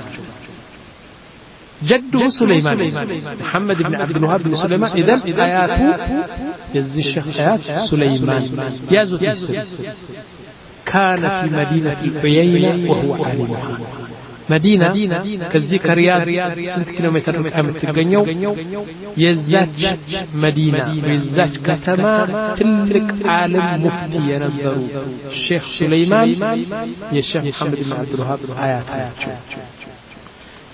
جده سليمان محمد بن عبد الوهاب بن سليمان إذن آياته يزي الشيخ آيات سليمان يازو تيسر كان في مدينة العيينة وهو عالمها مدينة كالذكر رياض سنت كيلومتر مكامل تلقنيو يزاج مدينة يزاج كتما تلك عالم مفتي ينبرو الشيخ سليمان يا الشيخ محمد بن عبد الوهاب آيات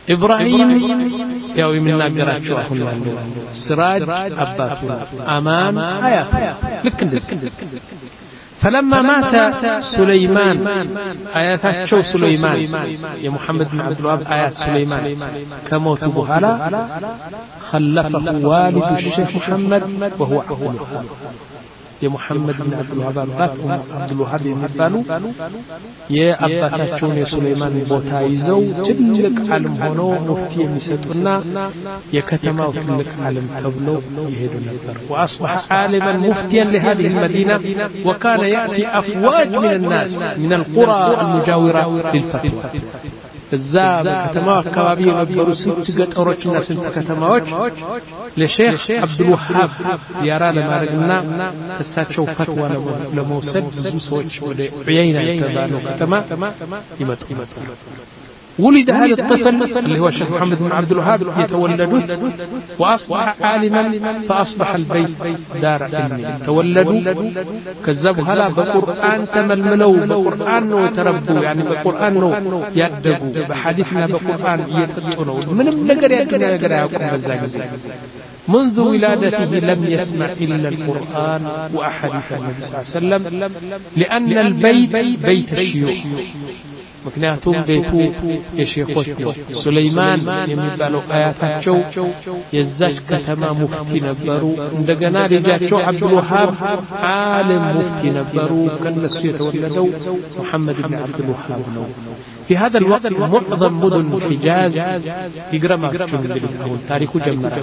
إبراهيم ያው የምናገራቸው አሁን ያለው ስራጅ አባቱ አማን አያቱ ልክ እንደዚህ فلما مات سليمان آياتቸው سليمان يا محمد بن عبد الوهاب آيات سليمان كموت بهلا خلفه والد الشيخ محمد وهو عبد الوهاب يا محمد بن عبد الوهاب አባት عبد الوهاب የሚባሉ የአባታቸውን የሱለይማን ቦታ ይዘው ትልቅ ዓለም ሆኖ ሙፍቲ የሚሰጡና የከተማው ትልቅ ዓለም ተብሎ ይሄዱ ነበር واصبح عالما مفتيا لهذه المدينه وكان ياتي افواج من الناس من القرى المجاوره للفتوى እዛ በከተማው አካባቢ የነበሩ ስንት ገጠሮችና ስንት ከተማዎች ለሼክ አብዱል ወሃብ ዚያራ ለማድረግና ከሳቸው ፈትዋ ለመውሰድ ብዙ ሰዎች ወደ ዑየይና የተባለው ከተማ ይመጡ ولد هذا الطفل اللي هو الشيخ محمد بن عبد الوهاب يتولدت واصبح عالما فاصبح البيت دار علم تولدوا كذبوا هلا بالقران تململوا بالقران وتربوا يعني بالقران يدقوا بحديثنا بالقران يتطنوا من ነገር ያገኛ ነገር ያውቁ በዛ ጊዜ منذ ولادته لم يسمع إلا القرآن وأحاديث النبي صلى الله عليه وسلم لأن البيت بيت الشيوخ ምክንያቱም ቤቱ የሼኾች ነው ሱለይማን የሚባለው አያታቸው የዛች ከተማ ሙፍቲ ነበሩ እንደገና ልጃቸው አብዱል ወሃብ ዓለም ሙፍቲ ነበሩ ከነሱ የተወለደው محمد بن عبد الوهاب ነው في هذا الوقت معظم مدن الحجاز يقرماቸው እንግዲህ አሁን ታሪኩ ጀመረ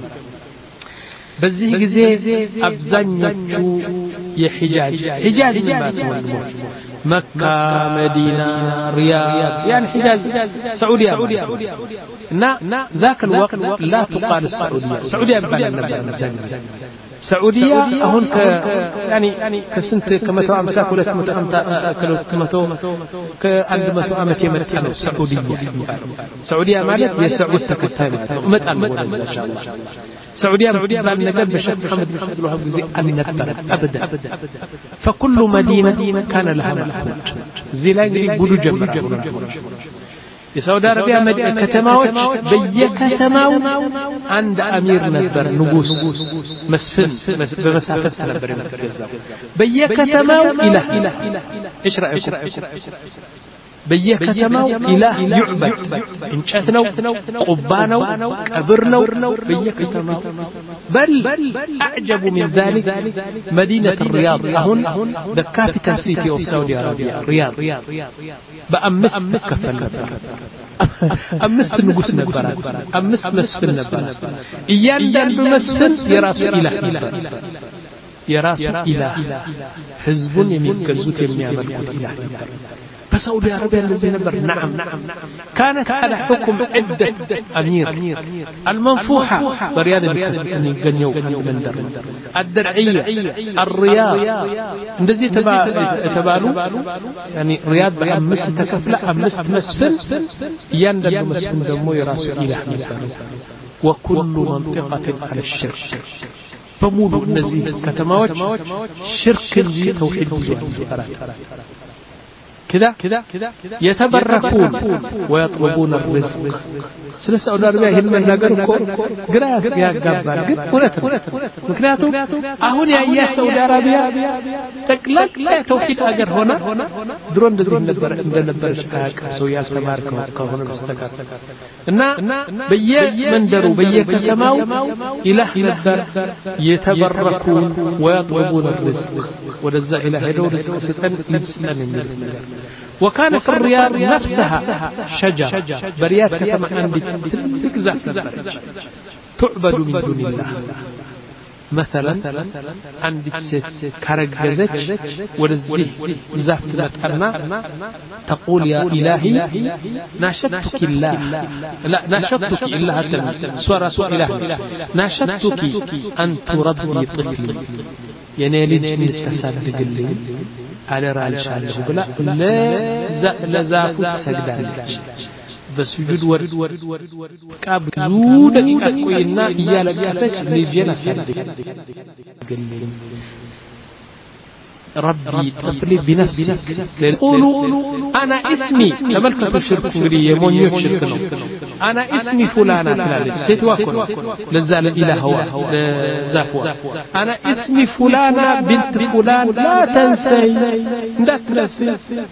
በዚህ ጊዜ አብዛኞቹ የሂጃዝ ሂጃዝ ማለት ነው مكة مدينة رياض يعني حجاز سعودية نا ذاك الوقت لا تقال السعودية السعودية بلد سعودية هون ك يعني كسنت كما تو امساك ولا كما تو كما تو كعند ما تو امتي متانو سعودية سعودية مالت يسعود سكتاي مت ان شاء الله سعودية بان نجد بشيخ محمد بن عبد الوهاب زي النبر ابدا فكل مدينة كان لها ملكوت زي لا يقولوا جمر የሳውዲ አረቢያ ከተማዎች በየከተማው አንድ አሚር ነበር ንጉስ መስፍን በመሳፈት ነበር የሚገዛው በየከተማው ኢላህ ايش رايكم በየከተማው ኢላህ ይዕበድ እንጨት ነው ቁባ ነው ቀብር ነው በየከተማው بل اعجب من ذلك مدينه الرياض هون the capital city of Saudi Arabia رياض በአምስት ተከፈለ አምስት ንጉስ ነበር አምስት መስፍን ነበር እያንዳንዱ መስፍን የራሱ ኢላህ ነበር የራሱ ኢላህ ህዝቡን የሚገዙት የሚያመልኩት ኢላህ ነበር بسعودي عربيا الذي نبر نعم كانت على حكم عدة أمير المنفوحة برياد الجنيو المندر الدرعية الرياض الذي تبالو يعني رياض بأمس تكفل أمس مسفل يندل مسفل دمو يراسو إلى وكل منطقة على الشرك فمولو النزيل كتماوج شرك الجي توحيد بزوان كذا يتبركون ويطلبون الرزق سلسة سعودي عربية هلما نقرأ قراءة يا قبال مكناتو أهون يا إياه سعودي عربية تقلق لا توحيد أجر هنا درون دزين نبر نبرش سويا استمارك وقهون المستقر إننا بيه مندرو بيه كتماو إله نبر يتبركون ويطلبون الرزق ودزا إله يدو رزق ستن لسنان الناس وكان في الرياض نفسها شجر بريات كما عندي تكزع تعبد من دون الله مثلا عندي كرجزك ورزق زفت متحرنا تقول يا إلهي ناشدتك الله لا ناشدتك إلا سورة إله ناشدتك أن تربي طفلي يعني لجن التصدق لي على رأيش عليه بلا لا لزاف سجدانك بسجود ورد كاب زود دقيقة إياه لقفش لجينا صدق ربي طفلي بنفسك قولوا أنا اسمي تملكة الشرك مريه مونيوك شركنا أنا اسمي فلانة فلانة ستواكل لزال إله هو زافوا أنا اسمي فلانة بنت فلان لا تنسي لا تنسي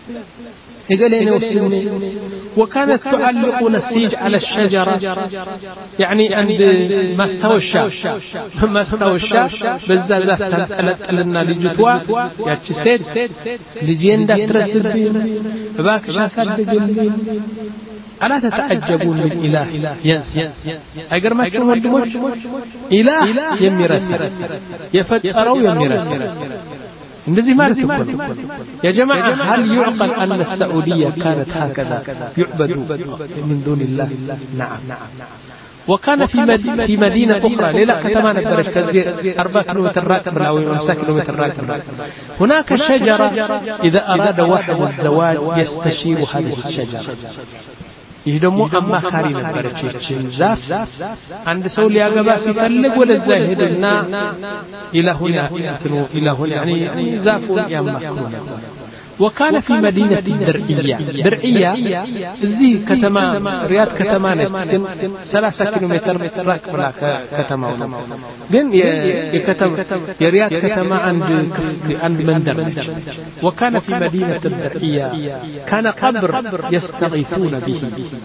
يقال وسمي وكانت تعلق نسيج على الشجرة يعني عند ما استوى الشاف ما استوى الشاف بالزازات تنقلت لنا لجتوا ياتي سيد لجين دا ترسبين باكش أصدقني ألا تتعجبون من إله ينسى أقر ما تشوفون دموش إله يميرسل يفتروا يميرسل እንደዚህ ማለት እኮ ነው يا جماعة هل يعقل أن السعودية كانت هكذا يعبد من دون الله نعم وكان في مدينة, في مدينة أخرى ليلة كتما نتبرش كزير أربعة كيلومتر راتب أو خمسة كيلومتر راتب هناك شجرة إذا أراد واحد الزواج يستشير هذه الشجرة يهدمو أما كاري نبرش زاف عند سولي أقبا سيفلق ولا الزاهدنا إلى هنا إلى هنا يعني زاف يأما كرونا وكان في مدينة درعية درعية زي كتما رياض كتمان ثلاثة كيلومتر راكب لا كتما بين يكتم رياض كتما عند عند مندر وكان في مدينة الدرعية كان قبر يستغيثون به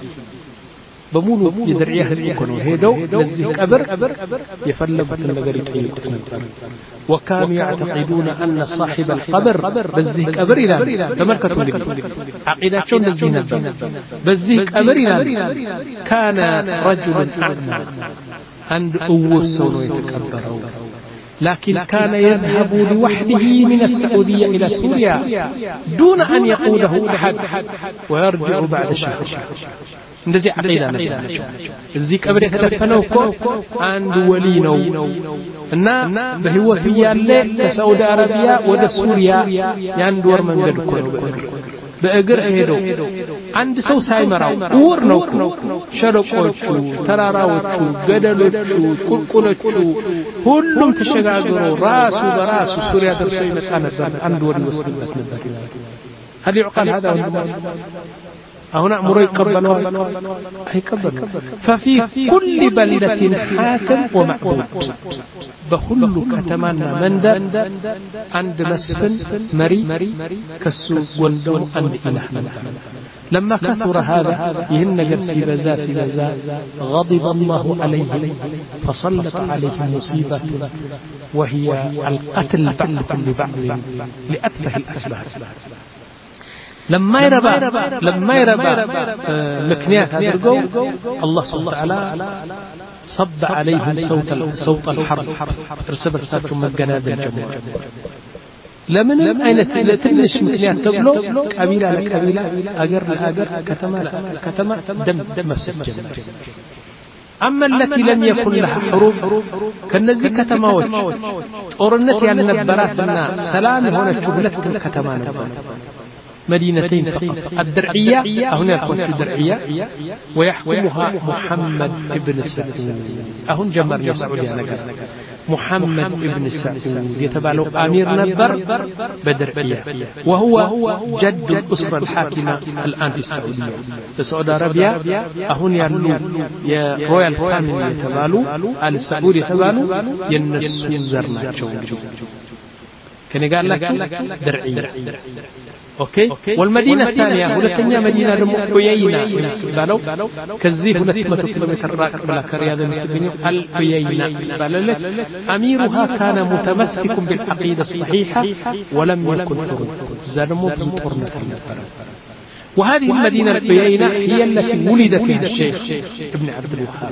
بمولو يدرعيه يكونون هيدو لذي قبر يفلقوا النجار يطيقوا وكانوا يعتقدون أن صاحب القبر بذي قبر إلى تمركتوا لك عقيداتهم لذي نبا بذي قبر إلى كان رجل أعمى عند أول سونو يتكبروا لكن كان يذهب لوحده من السعودية إلى سوريا دون أن يقوده أحد ويرجع بعد شهر እንደዚህ አቂዳ ነበር እዚህ ቀብር የተደፈነው እኮ አንድ ወሊ ነው እና በህይወት ያለ ከሳውዲ አረቢያ ወደ ሱሪያ የአንድ ወር መንገድ እኮ ነው በእግር ሄዶ አንድ ሰው ሳይመራው ወር ነው ሸለቆቹ ተራራዎቹ ገደሎቹ ቁልቁሎቹ ሁሉም ተሸጋግሮ ራሱ በራሱ ሱሪያ ደርሶ ይመጣ ነበር አንድ ወር ይወስድበት ነበር هل يعقل هذا هنا أمر يقبلوا يقبلوا ففي كل بلدة حاكم ومعبود بكل كتمانا مندر عند مسفن مري كالسوق والدو عند إله لما كثر هذا يهن جرسي بزا سبزا غضب الله عليهم فسلط عليهم مصيبة وهي القتل بعض لبعض لأتفه الأسباب لما يربى لما يربى مكنيات هذرقوا الله سبحانه وتعالى صب عليهم صوت صوت الحرب ارسل رسالتهم مجناب الجموع لمن أين تلش مكنيات تبلو قبيلة على قبيلة أجر لأجر كتما كتما دم دم مفسد جمع أما التي لم يكن لها حروب كالنزي كتماوش أورنت يعني نبرات الناس سلام هنا شغلت كتمان مدينتين فقط الدرعية هنا يكون الدرعية ويحكمها محمد ابن سعود أهون جمر سعودية محمد ابن سعود يتبالو أمير نبر بدرعية وهو جد الأسرة الحاكمة الآن في السعودية في السعودية العربية أهون يرلو يا رويال فاميلي يتبالو آل السعود يتبالو ينسون زرنا كان قال لك درعية أوكي والمدينة الثانية ولتنيا مدينة عيينة بالو كزيه ولتمة كيلومتر راكب لا كرياض المتبني العيينة بالله أميرها كان متمسك بالعقيدة الصحيحة ولم يكن حروب زرمو بطرنا وهذه المدينة العيينة هي التي ولد فيها الشيخ ابن عبد الوهاب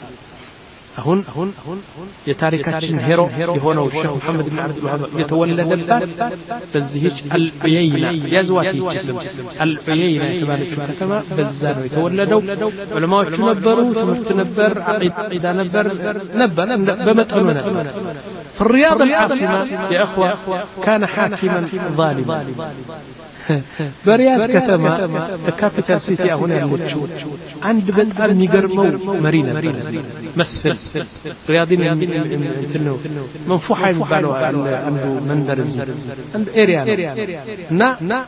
هون هون يتاركاتشن هيرو يهونه الشيخ محمد بن عبد الوهاب يتولد بات بزهج العيينة يزواتي جسم العيينة يتبالي شو كتما بزانو يتولدوا ولما شو نبروا تمرت نبر عقيدة نبر نبر بمتعنو نبر في الرياض العاصمة يا أخوة كان حاكما ظالما በሪያድ ከተማ ካፒታል ሲቲ አሁን ያለችው አንድ በጣም የሚገርመው መሪ ነበር መስፍን ሪያድን እንትን ነው መንፉሃ የሚባለው አንዱ መንደር አንድ ኤሪያ እና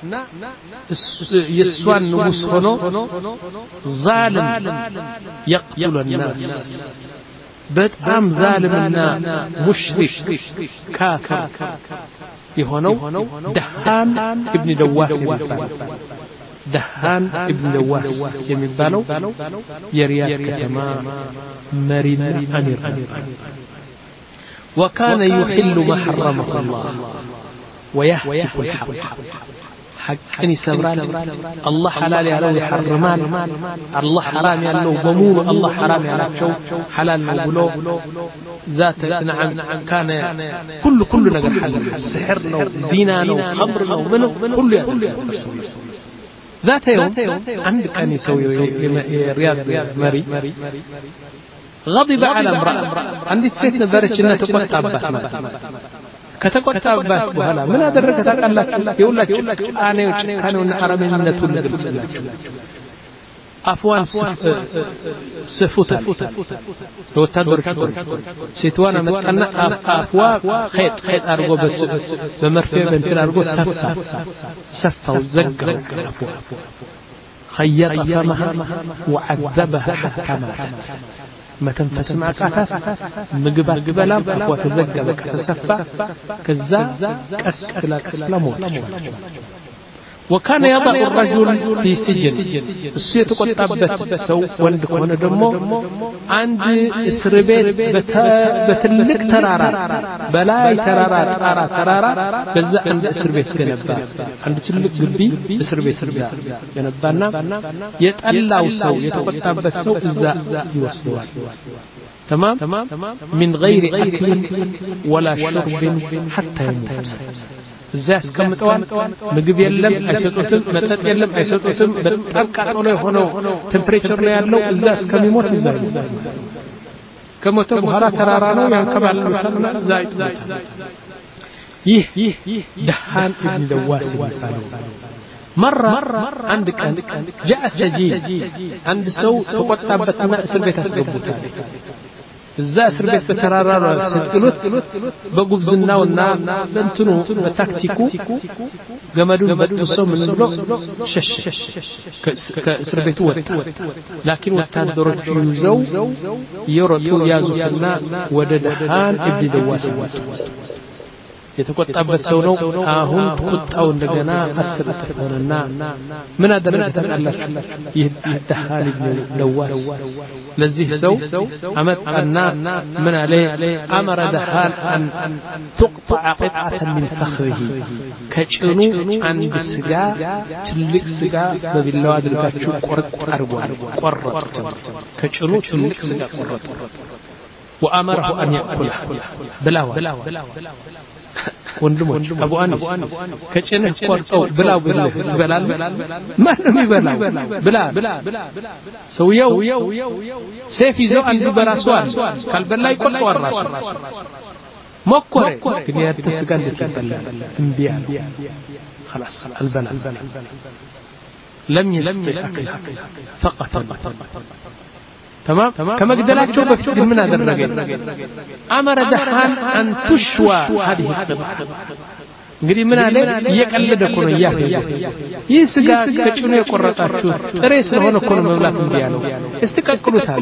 የሷን ንጉስ ሆኖ ዛልም يقتل الناس በጣም ዛልምና ሙሽሪክ ካፊር የሆነው ደሃን ኢብኑ ደዋስ የሚባለው ደሃን ኢብኑ ደዋስ የሚባለው የሪያድ ከተማ መሪና አሚር وكان يحل ما حرمه الله ويهتك الحق حقني سبرال الله حلال يالو يحرمان الله حرام يالو بمول الله حرام يالو حلال نقولو ذات نعم كان كل كل نجر حلال السحر نو زنا نو خمر نو منو كل كل ذات يوم عندك أن يسوي رياض مري غضب على امرأة عندي تسيتنا بارش إنها تقطع باتنا ከተቆጣባት በኋላ ምን አደረገ ታውቃላችሁ ይውላችሁ አኔዎች ካኑን አረመኝነቱን ልገልጽላችሁ አፍዋን ስፉታ ለወታደሮች ሴትዋን አመጣና አፍዋ ኸይጥ ኸይጥ አርጎ በመርፌ በእንትን አርጎ ሰፋ ሰፋው ዘጋው አፍዋ خيط فمها وعذبها حتى ماتت ما تنفس مع قاتاس مغبا قبلا أخوة تزقى بك تسفى كذا كسلا كسلا موت وكان يضع الرجل في سجن السيط قطبت سو وندك وندمو عند اسربيت بتلك ترارات بلاي ترارات ترارا ترارا بزا عند اسربيت جنبا عند تلك جبي اسربيت جنبانا يتقلاو سو يتقطبت سو ازا يوصل تمام من غير اكل ولا شرب حتى يموت ዛስ ከመጣዋን ምግብ የለም አይሰጡትም መጠጥ የለም አይሰጡትም በጣም ቃጠሎ የሆነው ቴምፕሬቸር ነው ያለው እዛ እስከሚሞት እዛ ከሞተ በኋላ ተራራ ነው ያንከባለሉትና እዛ ይጥላል ይህ ደሃን ኢብኑ ደዋስ ይባላል مرة عند كان جاء سجين عند سو تقطعبتنا እስር ቤት አስገቡታል እዛ እስር ቤት በተራራራ ስትሉት በጉብዝናውና በእንትኑ በታክቲኩ ገመዱን በጥሶ ምን ብሎ ሸሽ ከእስር ቤቱ ወጣ ላኪን ወታደሮቹ ይዘው ይሮጡ ያዙትና ወደ ደሃን ኢብኑ ደዋስ የተቆጣበት ሰው ነው አሁን ቁጣው እንደገና አስር ሆነና ምን አደረገ ታውቃላችሁ ይህ ደሃን ኢብኑ ደዋስ ለዚህ ሰው አመጣና ምን አለ አመረ ደሃን አን تقطع قطعه من فخذه ከጭኑ አንድ ስጋ ትልቅ ስጋ በቢላው አድርጋችሁ ቆርጥ አርጓል ቆረጡ ከጭኑ ትልቅ ስጋ ቆረጡ وامره ان ياكل بلاو ወንድሞች አቡ አኒስ ከጭንህ ቆርጠው ብላው ብላው ትበላል ማንም ይበላው ብላ ሰውየው ሴፍ ይዘው አንዱ በራሱ አለ ካልበላ ይቆርጠዋል ራሱ ሞከረ ግን ያተስጋ እንደተበላ እንቢ አለ خلاص البلا لم يستطع فقط تمام كما قدلاچو بفت من ادرغ امر دهان ان تشوى هذه القطعه እንግዲህ ምን አለ እየቀለደ እኮ ነው ያፈዘ ይህ ስጋ ከጭኑ የቆረጣችሁ ጥሬ ስለሆነ እኮ ነው መብላት እንዴ ያለው እስቲ ቀቅሉታል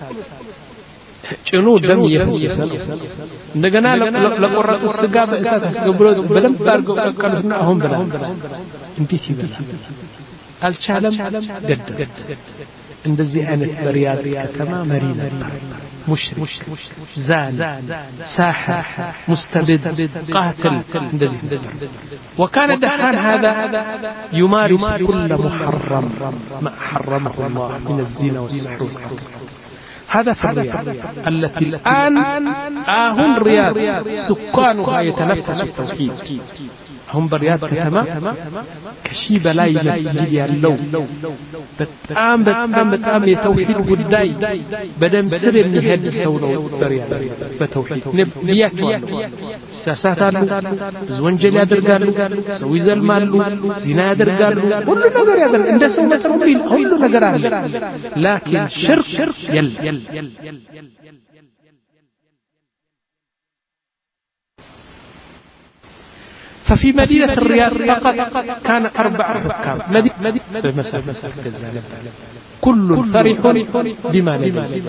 ጭኑ ደም እየፈሰሰ ነው እንደገና ለቆረጡ ስጋ በእሳት አስገብሮ በደንብ አድርገው ቀቀሉትና አሁን ብላ እንዴት ይበላል አልቻለም ገደገ እንደዚህ አይነት በሪያድ ከተማ መሪ ነበር ሙሽሪክ ዛን ሳህር مستبد قاتل እንደዚህ وكان دحان هذا يمارس كل محرم ما حرمه الله من الزنا والسحر هذا في الرياض التي الآن آهن رياض سكانها يتنفس التوحيد هم برياض كتما كشيب لا يمسجد يالله بتأم بتأم بتأم يتوحيد قداي بدم سر يهد سونه برياض بتوحيد نبياتوا ساسات له زوجل يدرجالو سوي زلمالو زنا يدرجالو كل نجار يدرج عند سو مسؤولين كل نجار لكن شرك يل ففي مدينة الرياض فقط كان أربع حكام مدينة مسافة كل فرح بما لديه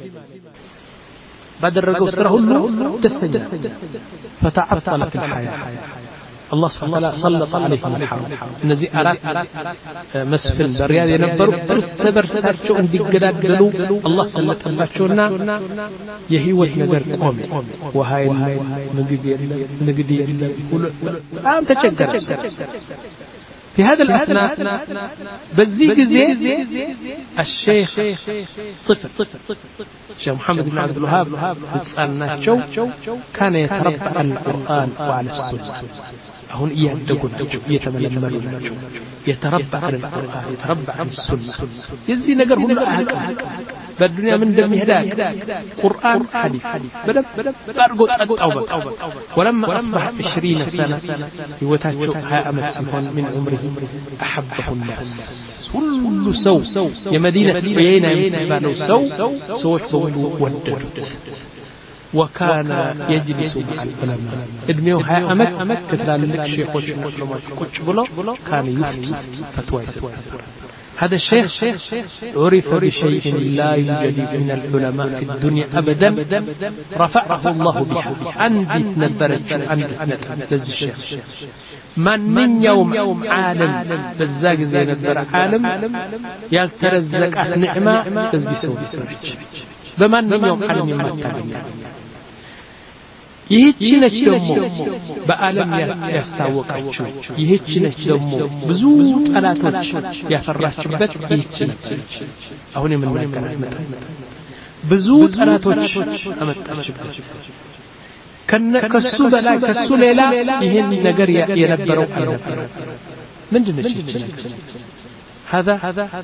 بعد الرجل سره تستجاب فتعطلت الحياة الله سبحانه وتعالى سلط عليهم الحرب እነዚህ አራት መስፍን በሪያድ የነበሩ እርስ በርሳቸው እንዲገዳደሉ አላህ ሰለጠባቸውና የህይወት ነገር ቆመ ውሃ የለም ምግብ የለም ንግድ የለም በጣም ተቸገረ في هذا الأثناء بزي جزء الشيخ طفل الشيخ محمد بن عبد الوهاب بتسألنا شو كان يتربع على القرآن وعلى السنة هون إياه دقون يتململون يتربع على القرآن يتربع على السنة يزي نقر هنا أهك بالدنيا من دم هداك قرآن حديث بدأ بارقود التوبة ولما أصبح عشرين سنة يوتاتشو ها أمت سيكون من عمره أحبه الناس كل سو يا مدينة عيينة يمتبالو سو سوى سوى ودرت وكان يجلس مع العلماء ادميو ها أمت كثلال لك شيخ وشمات كتش بلو كان يفتي فتوى هذا الشيخ عرف بشيء لا يوجد من العلماء في الدنيا أبدا رفعه الله بها عندي تنبرج عندي تنبرج الشيخ من من يوم عالم بزاق زي نبر عالم يلترزق نعمة بزي سوي سرج بمن من يوم عالم يمتعن ይህች ነች ደግሞ በዓለም ያስታወቀችው ይህች ነች ደግሞ ብዙ ጠላቶች ያፈራችበት ይህች ነች አሁን የምናገራት መጣ ብዙ ጠላቶች አመጣችበት ከነ ከሱ በላይ ከሱ ሌላ ይሄን ነገር የነበረው አልነበረ ምንድነው ይህች ነች هذا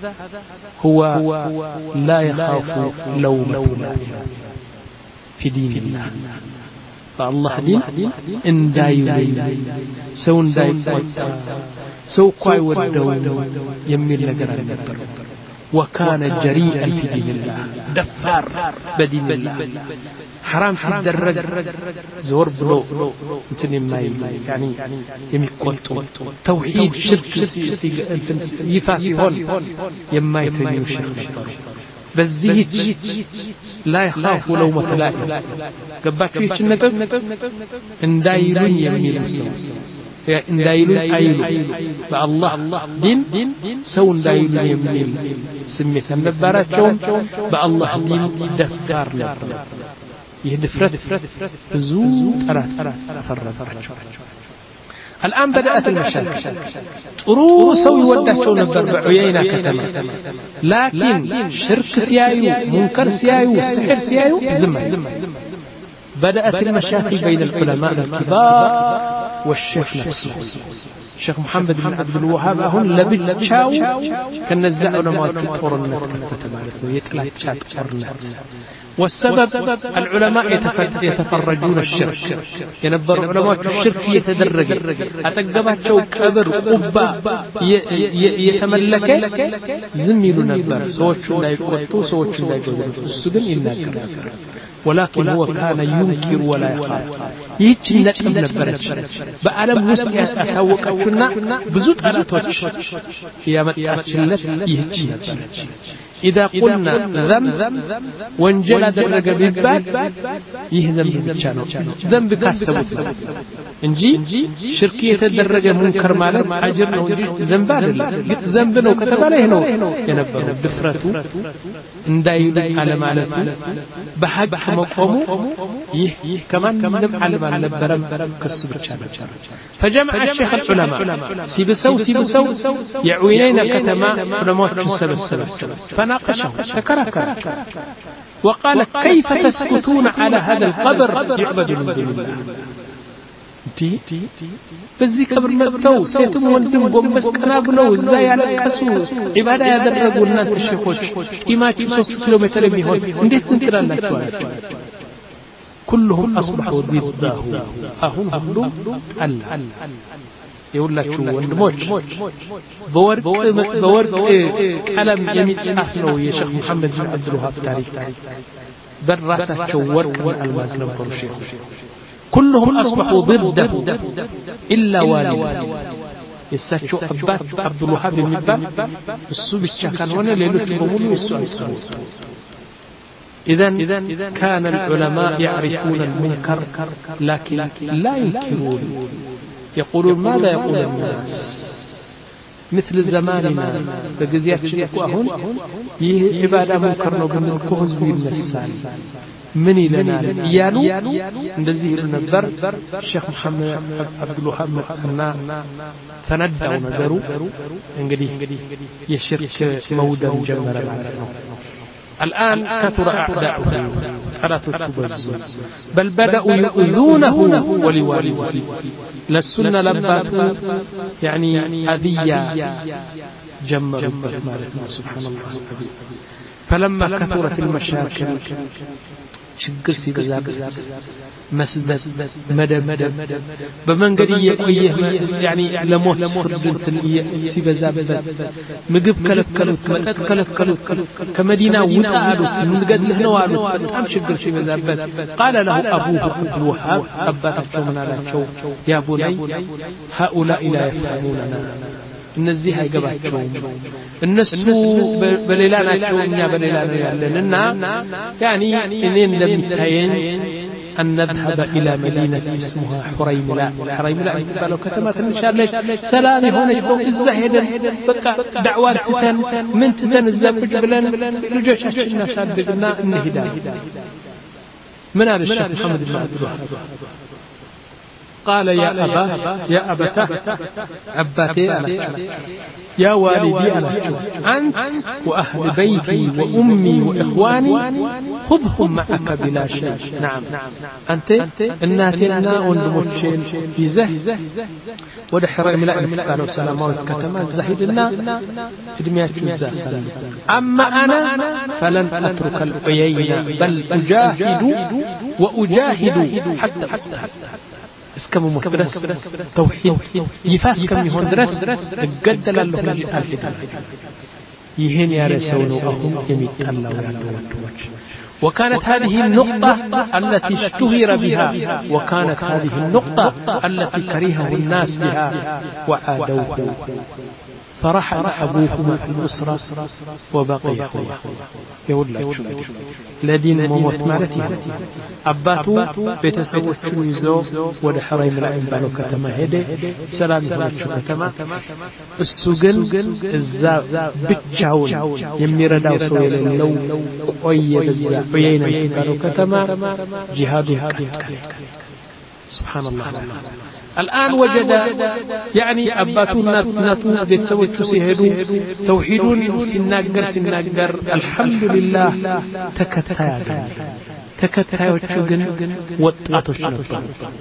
هو لا يخاف لومة لائم في دين الله فالله دين እንዳይለይ ሰው እንዳይቆጣ ሰው ቆይ ወደው የሚል ነገር አልነበረ وكان جريئا في دين الله دفار بدين الله حرام ሲደረግ زور بلو እንትን የማይ يعني የሚቆጡ ተውሂድ ሽርክ ይፋ ሲሆን የማይተኙ ሽርክ ነበሩ በዚህች لا يخاف لومة لائم ገባችሁ ይህች ነጥብ እንዳይሉኝ የሚል ሰው እንዳይሉኝ አይሉ በአላህ ዲን ሰው እንዳይሉኝ የሚል ስሜት ነበራቸው በአላህ ዲን ደፋር ነበር ይህ ድፍረት ብዙ ጠራት አፈረባቸው الآن بدأت المشاكل ጥሩ ሰው ይወዳቸው ነበር በዑየይና ከተማ لكن شرك ሲያዩ ሙንከር ሲያዩ ስሕር ሲያዩ ዝም بدأت المشاكل بين العلماء الكبار والشيخ نفسه الشيخ محمد بن عبد الوهاب هون لبتشاو كنزع علماء الطورنات كتبت يتلاشى طورنات والسبب العلماء يتفرجون الشرك ينبر علماء الشرك يتدرج أتقباتشو كبر قبة يتملك زميل نبر سوتش لا يقطو سوتش لا يقطو السجن إلا كرافر ولكن هو كان ينكر ولا يخاف يجي نجم نبرج بألم وسط أسوقتنا بزوت ألاتوش يا متأكلت يجي نبرج إذا قلنا ذنب وانجل درجة بالباب يهزم بالشانو ذنب كسبت انجي شركية الدرجة منكر مالك أجر نوجي ذنب على ذنب نو كتب عليه نو ينبر دفرته اندايل على مالته بحق مقومه يه كمان نم على مال برم كسب الشانو فجمع الشيخ العلماء سيبسو سيبسو يعوينين كتما علماء السبب السبب فناقشه تكركر وقال كيف تسكتون على هذا القبر يعبد من دون الله تي بزي قبر متو سيتم وندم ጎንበስ ቀና ብለው እዛ ያለቀሱ ኢባዳ ያደረጉ እናንተ ሸኾች ኢማችሁ ሶስት ኪሎ ሜትር ቢሆን እንዴት እንትላላችሁ አላችሁ كلهم اصبحوا ضده አሁን ሁሉ አላ ይውላችሁ ወንድሞች በወርቅ በወርቅ ቀለም የሚጻፍ ነው የሼኽ መሐመድ ቢን አብዱል ወሃብ ታሪክ በራሳቸው ወርቅ አልማዝ ነበሩ ሼኹ كلهم اصبحوا ضده الا والد يساتشو ابات عبد الوهاب የሚባል እሱ ብቻ ካልሆነ ሌሎች በሙሉ እሱ አይሰሩ اذا كان العلماء يعرفون المنكر لكن لا ينكرون يقولون ماذا يقول الناس مثل زماننا بجزياتنا كون ይህ ኢባዳ ሙንከር ነው ብንልኩ ህዝቡ ይነሳል ምን ይለናል እያሉ እንደዚህ ይሉ ነበር ሼኽ መሐመድ አብዱል ወሃብ እና ተነዳው ነገሩ እንግዲህ የሽርክ መውደም ጀመረ ማለት ነው الآن كثر أعداؤه حراتوቹ በዙ بل بدأوا يؤذونه ولوالده للسنة لباتو يعني أذية جمروا بثمارتنا سبحان الله فلما كثرت المشاكل ችግር ሲበዛበት መስደድ መደብደብ በመንገድ እየቆየ ያኒ ለሞት ፍርድ ሲበዛበት ምግብ ከለከሉት መጠጥ ከለከሉት ከመዲና ውጣ አሉት ምንገድልህ ነው አሉት በጣም ችግር ሲበዛበት قال له ابوه عبد الوهاب አባታቸው ምን አላቸው ያ ቡናይ هؤلاء لا يفهموننا እነዚህ አይገባቸውም እነሱ በሌላ ናቸው እኛ በሌላ ነው ያለንና ያኒ እኔ እንደምታየኝ أن نذهب إلى مدينة اسمها حريملة حريملة قالوا كتمة تنشالش سلام هونش بو الزهدا بقى دعوات تتن من تتن الزبج بلن لجوش الناس صدقنا النهدا من هذا الشيخ محمد بن عبد الوهاب قال يا أبا يا أبتاه أباتي ألتشو يا والدي ألتشو أنت وأهل بيتي وأمي وإخواني خذهم معك بلا شيء نعم أنت الناتنا ونمتشين بزه ودحر ملائم قالوا سلام وكتما زهدنا ادميات جزاء أما أنا فلن أترك العيين بل أجاهد وأجاهد حتى حتى اسكم مدرس توحيد يفاس كم يهون درس اقدل الله نجي الهدى يهين يا رسول أهم يميتالله ويالله وكانت هذه النقطة التي اشتهر بها وكانت هذه النقطة التي كرهه الناس بها وعادوه فرحل أبوهما في الأسرة وبقي أخوه يقول لك الذين موت مالتها أباتو بيتسوى الشميزو ودحرين العين بانو كتما هيدي سلام هلتشو كتما السجن الزاب بتشاون يمير داو سويل اللو قوية الزاب عيينا بانو كتما جهاد سبحان الله الآن وجد يعني أباتنا ناتو بيتسوي تسيهدو توحيدون سناجر سناجر الحمد لله تكتايا تكتايا وتشوجن وطاطوش نبر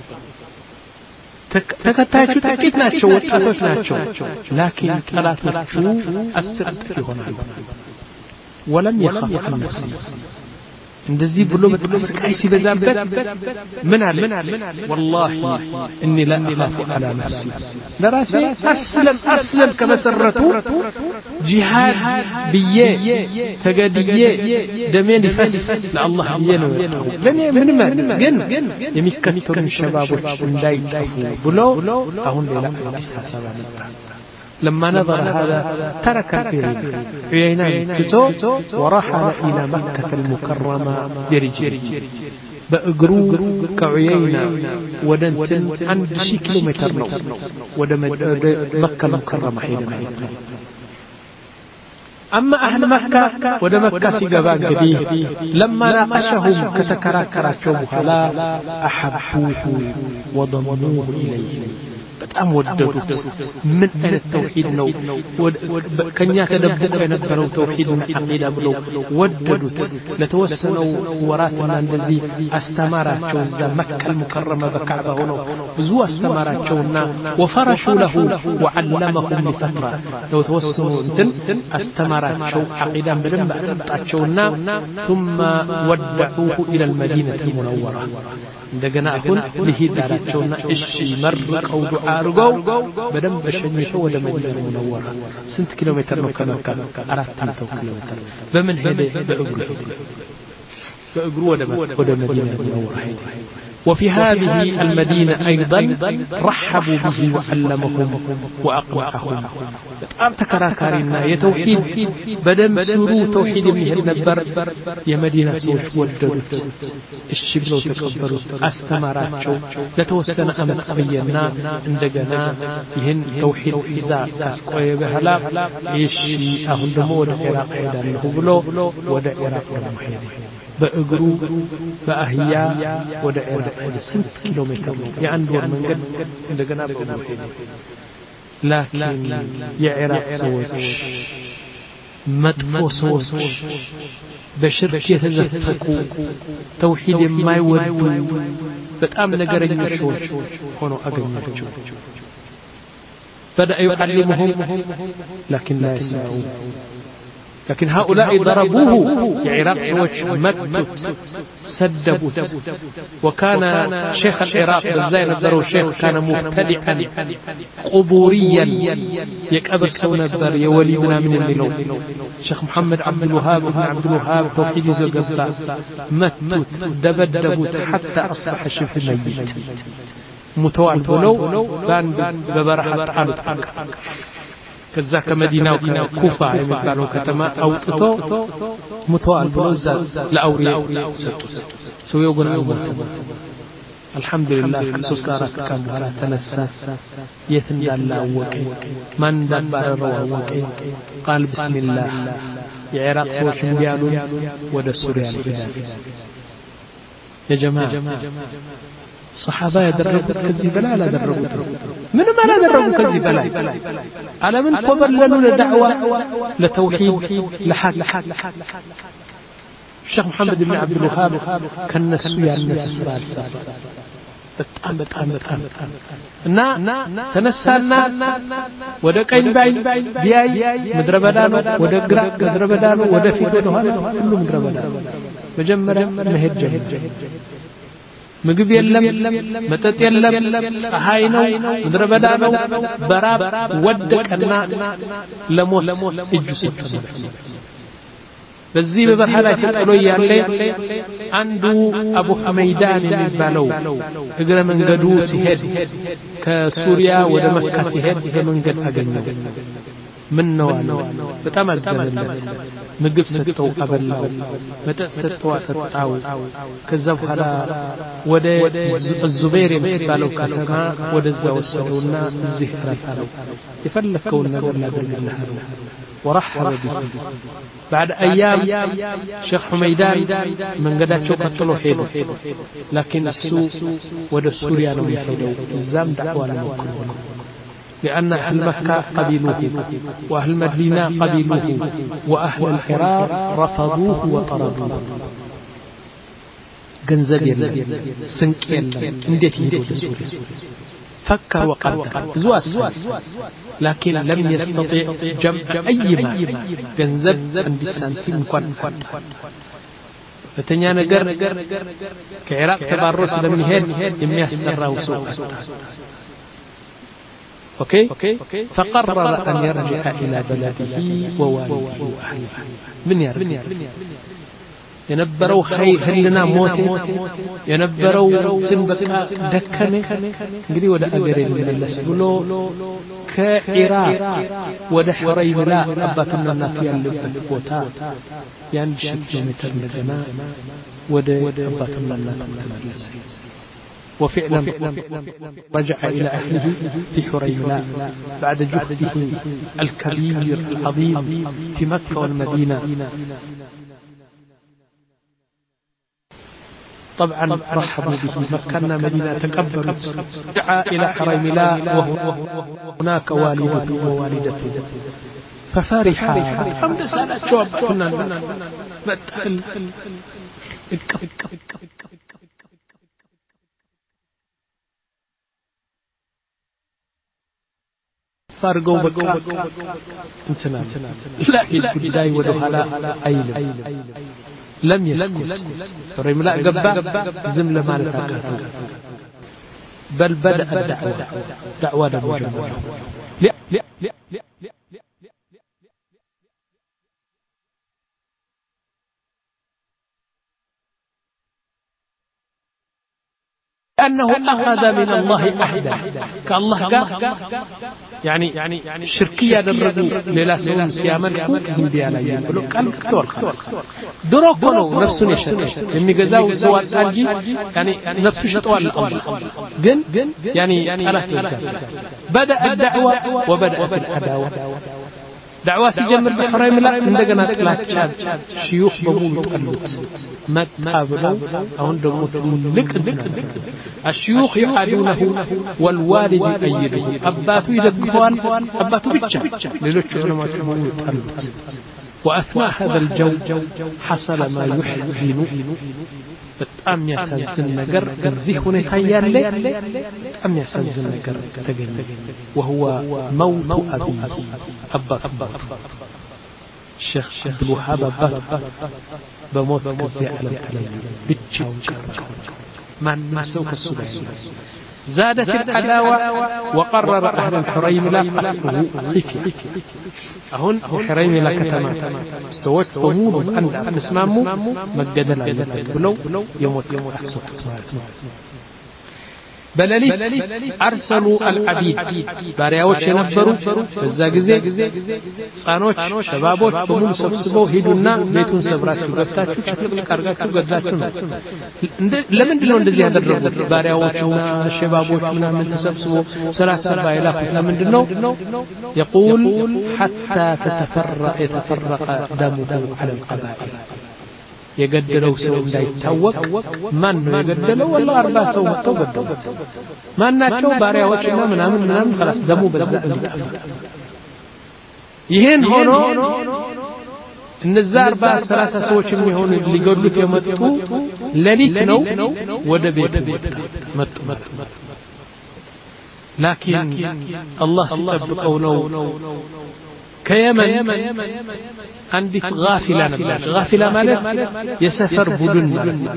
تكتايا تكيت ناتشو وطاطوش ناتشو لكن ثلاثة أسرت في هنا ولم يخاف عن نفسه እንደዚህ ብሎ በተስቃይ ሲበዛበት ምን አለ والله اني لا اخاف على نفسي ለራሴ አስለም አስለም ከመሰረቱ ጂሃድ ብዬ ተገድዬ ደሜን ይፈስ ለአላህ ብዬ ነው ለኔ ምንም ግን የሚከተሉ ሸባቦች እንዳይጠፉ ብሎ አሁን ሌላ አዲስ ሐሳብ አመጣ لما نظر هذا ترك عيينة تتو ورحل إلى مكة المكرمة برجله بأقرو كعيينة ودنتن عند شي كيلومتر نو ودم مكة المكرمة حينما يتم أما أهل مكة ودم مكة سيقبان قديه لما ناقشهم كتكراكرا شوبها لا أحبوه وضمنوه إليه በጣም ወደዱት ምን አይነት ተውሂድ ነው ከኛ ተደብቆ የነበረው ተውሂድና አቂዳ ብለው ወደዱት ለተወሰነው ወራትና እንደዚህ አስተማራቸው እዛ መከል ሙከረመ በካዕባ ሆኖ ብዙ አስተማራቸውና ወፈረሹ ለሁ ወዓለመሁም ለፈጥራ ነው ተወሰኑ እንትን አስተማራቸው አቂዳን በደንብ አጠጣቸውና ثم ودعوه الى المدينه المنوره እንደገና አሁን ልሂድ አላቸውና እሺ መርቀው ዱዓ አርገው በደንብ በሸኝተው ወደ መዲና ሙነወራ ስንት ኪሎ ሜትር ነው ከመካ አራት መቶ ኪሎ ሜትር በምን ሄደ በእግሩ በእግሩ ወደ ወደ መዲና ሙነወራ وفي هذه المدينة أيضا رحبوا به وعلمهم وأقنعهم بتقام تكراكارنا يتوحيد بدم سرو توحيد من النبر يا مدينة سوش ودرت الشبل وتكبروا استمراتشو لتوسنا أمن أبينا عندنا يهن توحيد إذا كسقوي بهلا إيش أهل دمود العراق إذا نهبلو ودا العراق المحيط بأجرو بأهيا ودا العراق سنت كيلومتر يعني دور منقد عندنا بأجرو لكن يا عراق سوش مدفو سوش بشرك يتزفقوا توحيد ما يودوا بتأمن قرين شوش هونو أقرين بدأ يعلمهم لكن لا يسمعون لكن هؤلاء ضربوه العراق سوش مدت سدبوت وكان شيخ العراق بالزين الدرو الشيخ كان مبتدعا قبوريا يكبر سونبر يولينا من الملو شيخ محمد عبد الوهاب بن عبد الوهاب توحيد زوجته مدت دبدبوت حتى أصبح شبه ميت متوال بلو بان ببرحة حالة كذا كمدينة وكوفة يمكنوا كتما أو تطو متوال بلوزة لأورياء سويو قنا الموت الحمد لله كسوسارة كامبارا تنسى يثنى الله وكي من دبر الروح وكي قال بسم الله يا عراق سوش بيالون ودا سوريا الحجاز يا جماعة صحابة يدربوا كذي بلا لا دربوا من ما لا دربوا كذي بلا على من قبل لنا دعوة لتوحيد لحق الشيخ محمد بن عبد الوهاب كان نسوي الناس سبال سبال بتأم بتأم بتأم نا تنسلنا ودا كين باي بياي مدربدانو ودا غرا مدربدانو ودا فيت ودا هذا كله مدربدانو مجمرا مهد جهد ምግብ የለም መጠጥ የለም ፀሐይ ነው ምድረ በዳ ነው በራብ ወደቀና ለሞት እጁ ሲጭ በዚህ በበረሃ ላይ ተጥሎ ያለ አንዱ አቡ ሐመይዳን የሚባለው እግረ መንገዱ ሲሄድ ከሱሪያ ወደ መካ ሲሄድ ይሄ መንገድ አገኘው ምን ነው አለው በጣም አዘነለት ምግብ ሰጠው አበላው መጠጥ ሰጠው አጠጣው ከዛ በኋላ ወደ ዙበይር የሚባለው ከተማ ወደዛ ወሰደውና እዚህ ተራታለው የፈለከውን ነገር ላደርግልህ ورحب به بعد أيام شيخ حميدان من قداتشو قتلوا حيدو لكن السوء ودى سوريا لم يحيدوا الزام دعوة لمكروه لأن أهل مكة قبلوه وأهل المدينة قبلوه وأهل العراق رفضوه وطردوه جنزب يلا سنك يلا انديت يدو لسوريا فكر وقدر زواس لكن لم يستطيع جمع أي مال جنزب عند السنتين كون فتنيا نجر كعراق تبرس لم يهد يميسر وسوق أوكي فقرر أن يرجع إلى بلده ووالده وأهله من يرجع ينبروا خير هلنا موت ينبروا تنبكا دكني انقدي ودا أجري من الأسبلو كعراق ودا حريم لا أباتنا الناتي اللبت بوتا يعني شكل متر مدنا ودا أباتنا الناتي متملس وفعلا رجع إلى أهله في حريملاء بعد جهده الكبير العظيم في مكة والمدينة طبعا رحبوا به مكنا مدينة تقبلوا دعا إلى حريم لا وهناك والده ووالدته ففرحا الحمد لله شوابتنا بتقل الكف الكف الكف الكف فارقوا بقى انتنا لا القداي ودهلا أيل لم يسكت فريم لا قبا زمل مالتك بل بدأ الدعوة دعوة مجموعة لا لا لا لا لا أنه أخذ من الله أحدا كالله قال يعني يعني شركية الرجل للا سون سيامن كوزم بيانا يقولوا قال كتور خلاص دروكونو نفسه يشتري የሚገዛው ሰው አጣጂ يعني نفسه شطوا الله ግን يعني ثلاث بدأ الدعوة وبدأت العداوة دعوة سيجمر بحريم لا عندنا طلعت شيوخ بمولو تقلوت ما تقابلوا أهون دموت لك الشيوخ يعادونه والوالد يأيده أباتو يدقفوان أباتو بيتشا للوش علماء بمولو تقلوت وأثناء هذا الجو حصل ما يحزن በጣም ያሳዝን ነገር እዚህ ሁኔታ ያለ በጣም ያሳዝን ነገር ተገኘ وهو موت أبي أبا أبا الشيخ عبد الوهاب أبا بموت كزي على الكلام بتشاو مع نفسه السودان زادت العداوة وقرر أهل الحريم لا قتله خفيا هون الحريم لا كتمات سوت بمولو أن نسمامو مجدنا يبلو يموت أحسن بلاليت أرسلوا العبيد بارياوش ينبروا بالزاقزي صانوش شبابوش بمول سبسبو هيدونا بيتون سبراتشو قفتاتشو شكلك كارغاتشو قدلاتشو لمن دلون دزي هذا الربط بارياوشنا شبابوشنا من تسبسبو سلاسة بايلاقف لمن دلو يقول حتى تتفرق يتفرق دمه على القبائل يقدروا سو لا يتوق من يقدروا والله أربع سو متو قدروا ما ناتشو بارياوشنا منامن منامن خلاص دمو بزاء يهين هونو النزار با ثلاثة سوچ የሚሆኑ ሊገድሉት የመጡ ለሊት ነው ወደ ቤት መጡ لكن الله ሲጠብቀው ነው كيمن عندك غافلة نبلات غافلة مالت يسافر بدن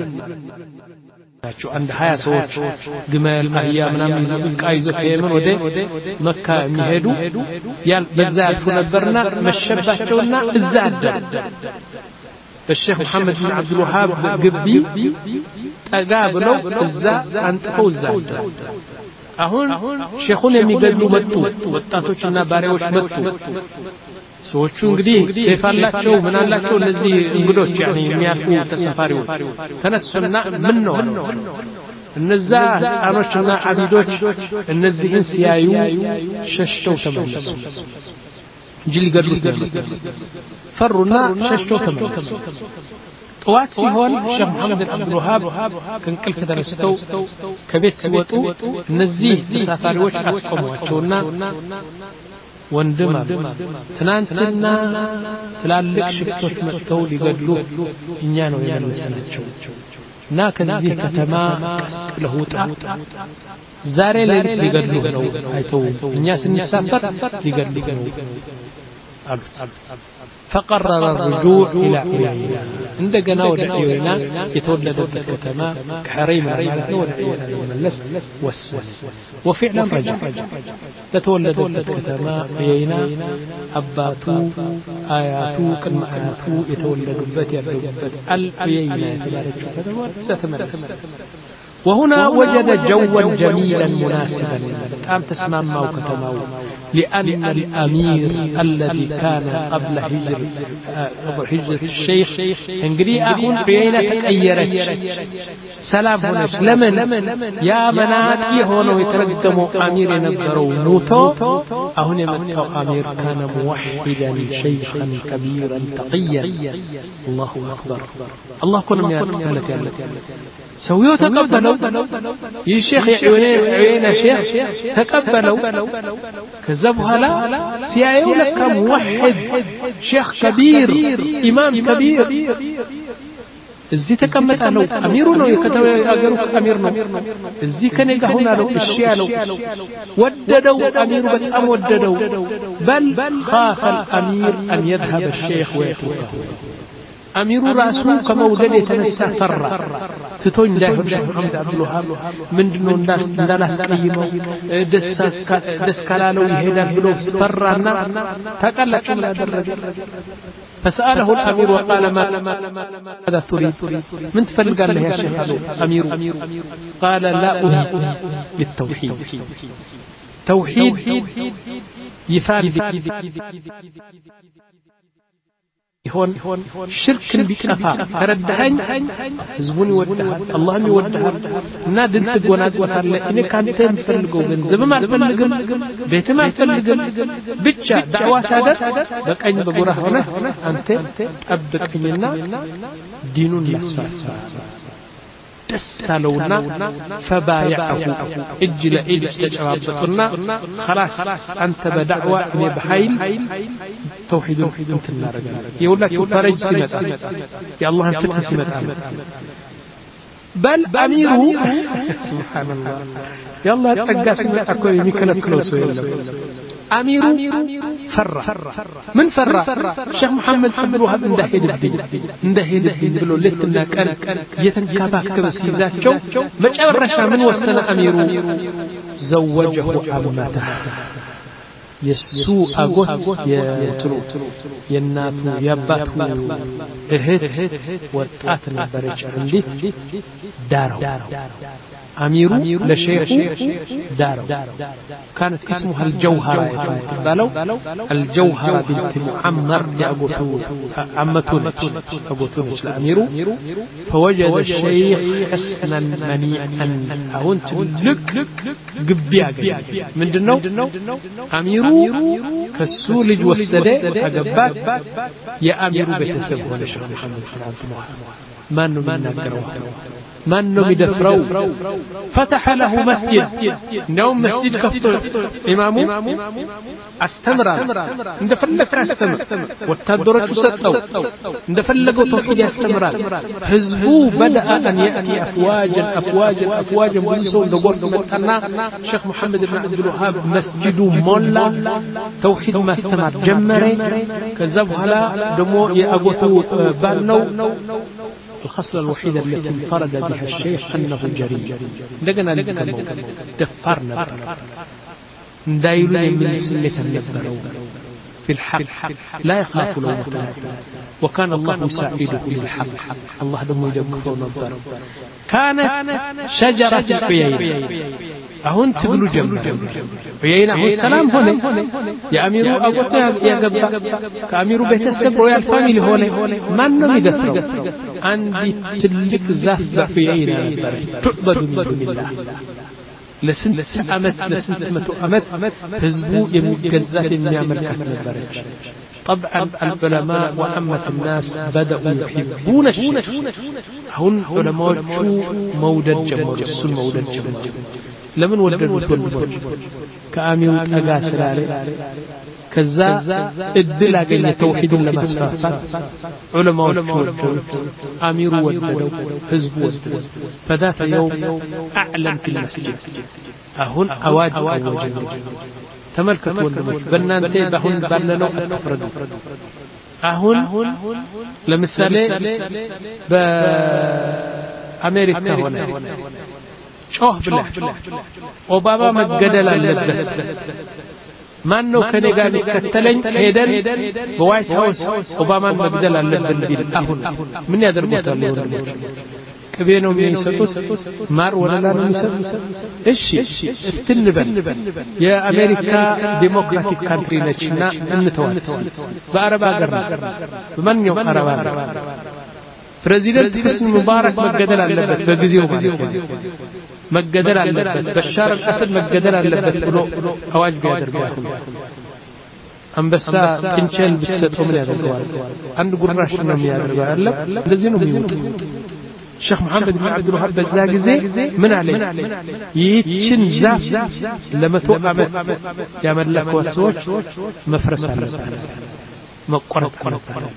عند حياة صوت جمال أيام نام كايزو كيمن وده مكة ميهدو يال بزاف فنبرنا مشبهتونا الزاد الشيخ محمد بن عبد الوهاب قبي تقابلوا الزاد أنتقوا الزاد አሁን ሼኹን የሚገድሉ መጡ ወጣቶችና ባሪያዎች መጡ ሰዎቹ እንግዲህ ሴፍ አላቸው ምን አላቸው እነዚህ እንግዶች يعني የሚያልፉ ተሳፋሪዎች ተነሱና ምን ነው እነዛ ህፃኖችና አቢዶች እነዚህን ሲያዩ ሸሽተው ተመለሱ እንጂ ሊገድሉት ፈሩና ሸሽተው ተመለሱ طوات سيهون الشيخ محمد بن عبد الوهاب كنقل كتنستو كبيت سيوطو نزيه تسافاريوش أسقمواتشونا وندما تنانتنا تلالك شفتوش مكتو لقدلو إنيانو يملسناتشو نا كزيه كتما كس لهوتا زاري ليلت لقدلو نو هايتو إنياس النسافر لقدلو نو فقرر الرجوع إلى عيينة عندنا ودعينا يتولد الكتما كحريم المالك ودعينا والسن وفعلا رجع تتولد الكتما عيينا أباتو آياتو كلمة آياتو يتولد البت يرد العيينة ستمرس وهنا وجد جوا جميلا مناسبا أم تسمع ما وكتماو لأن الأمير الذي كان قبل هجر قبل هجرة الشيخ انقري أهون عيينة تغيرت سلام هناك لمن يا منات يهونو يترقموا أمير نبرو نوتو أهون يمتع أمير كان موحدا شيخا كبيرا تقيا الله أكبر الله كنا ميالك يالك سويو تقبلوا يا شيخ عيونا شيخ تقبلوا كذبوا لا سيايو لك موحد شيخ كبير إمام كبير እዚህ ተቀመጣለው አሚሩ ነው የከተማ ያገሩ አሚር ነው እዚህ ከኔ ጋር ሆና ነው እሺ ያለው ወደደው አሚሩ በጣም ወደደው በል خاف الامير ان يذهب الشيخ ويتركه አሚሩ ራሱ ከመውደድ የተነሳ ፈራ ትቶኝ እንዳይሆን ሼህ መሐመድ አብዱል ወሃብ ምንድነው እንዳላስቀይመው ደስ ካላለው ይሄዳል ብሎ ፈራና ተቀላጭ ላደረገ فسأله الأمير وقال ما ماذا تريد من تفلق له يا شيخ أمير قال لا أريد بالتوحيد توحيد يفاد هون شرك بكفا كردهن زبون يودها الله يودها نادل تقونات وترى إني كانت مفلقو جنزب ما تفلقم بيت ما تفلقم بتشا دعوة سادة بك أين بقوله هنا أنت أبدك منا دين الأسفل تسالونا فبايعه اجل اجل تجربتنا خلاص انت بدعوه من بحيل توحيد انت النار يقول لك فرج سمت يا الله فتح سمت بل اميره سبحان الله يلا تقى سمت اكو يمكنكلو سو يلا اميره فر من فر شيخ محمد عبد الوهاب اندهد الدين اندهد الدين بلو ليتنا كان يتنكبكب سيزاچو مጨረሻ من وسن اميره زوجه عمته يسو اغوت يترو يناتو ياباتو اهت وጣት ነበረች እንዴት ዳራው أمير لشيخ دارو كانت اسمها الجوهرة قالوا الجوهرة بنت معمر لأبوتو عمتونج أبوتونج الأمير فوجد الشيخ حسنا منيئا أهونت لك قبيا من دنو أمير كالسولج والسداء أقبات يا أمير بيتسب هو الشيخ محمد بن عبد الوهاب ما أنه من نقروا ما أنه مدفرو فتح له مسجد نوم مسجد كفتو إمامه استمر اندفلك استمر والتدرج ستو اندفلقوا توحيد استمر حزبه بدأ أن يأتي أفواجا أفواجا أفواجا بنسو نقول متنا شيخ محمد بن عبد الوهاب مسجد مولا توحيد ما استمر جمري كذب على دمو يأغوتو بالنو الخصلة الوحيدة التي انفرد بها الشيخ أنه جريء لقنا نتكلم دفرنا ندايلون من سلة النبرو في الحق لا يخاف لومة لائم وكان الله يساعده للحق الله دمو يدقفه نبر كانت شجرة العيين أهون تقولوا جنب عيينة هو السلام هنا يا أميرو أقوته يا قبا كأميرو بيت السبر ويا الفاميلي هنا ما نمي دفرو عندي تلك زاف في عيينة تعبد من دون الله لسنت أمت لسنت متو أمت حزبو يمزقزات من يعمل كهن البرج طبعا العلماء وأمة الناس بدأوا يحبون الشيخ هن علماء شو مودد جمال السن مودد جمال لمن ولد الولد كأمير أقاسر عليه كذا الدل أجل توحيد لما سفا علماء الشوج أمير ولد حزب ولد فذات يوم أعلن في المسجد أهن أواج أواج تملكت ولد بنانتي بهن بلنو التفرد أهن لمثالي بأمريكا هنا شوه بالله أوباما مجدل اللبس ما أنه كان يقال كتلين هيدن بوايت هاوس أوباما مجدل اللبس أهون من يدر بطلون كبيرهم يسوس مار ولا لا يسوس إيش استنبل يا أمريكا ديمقراطيك كانتري نتشنا النتوات بعرب أجرنا بمن يوم عرب بريزيدنت حسني مبارك مجدل اللبس بجزيو مالك መገደል አለበት በሻር አልአሰድ መገደል አለበት ብሎ አዋጅ ቢያደርጋሁ አንበሳ ጥንቸል ብትሰጠው ምን ያደርጋል አንድ ጉራሽ ነው የሚያደርገው አይደለም እንደዚህ ነው የሚወጡት ሼክ መሐመድ ኢብኑ አብዱል ወሃብ በዛ ጊዜ ምን አለ ይህችን ዛፍ ለመቶ ዓመት ያመለኩት ሰዎች መፍረስ አለበት መቆረጥ አለበት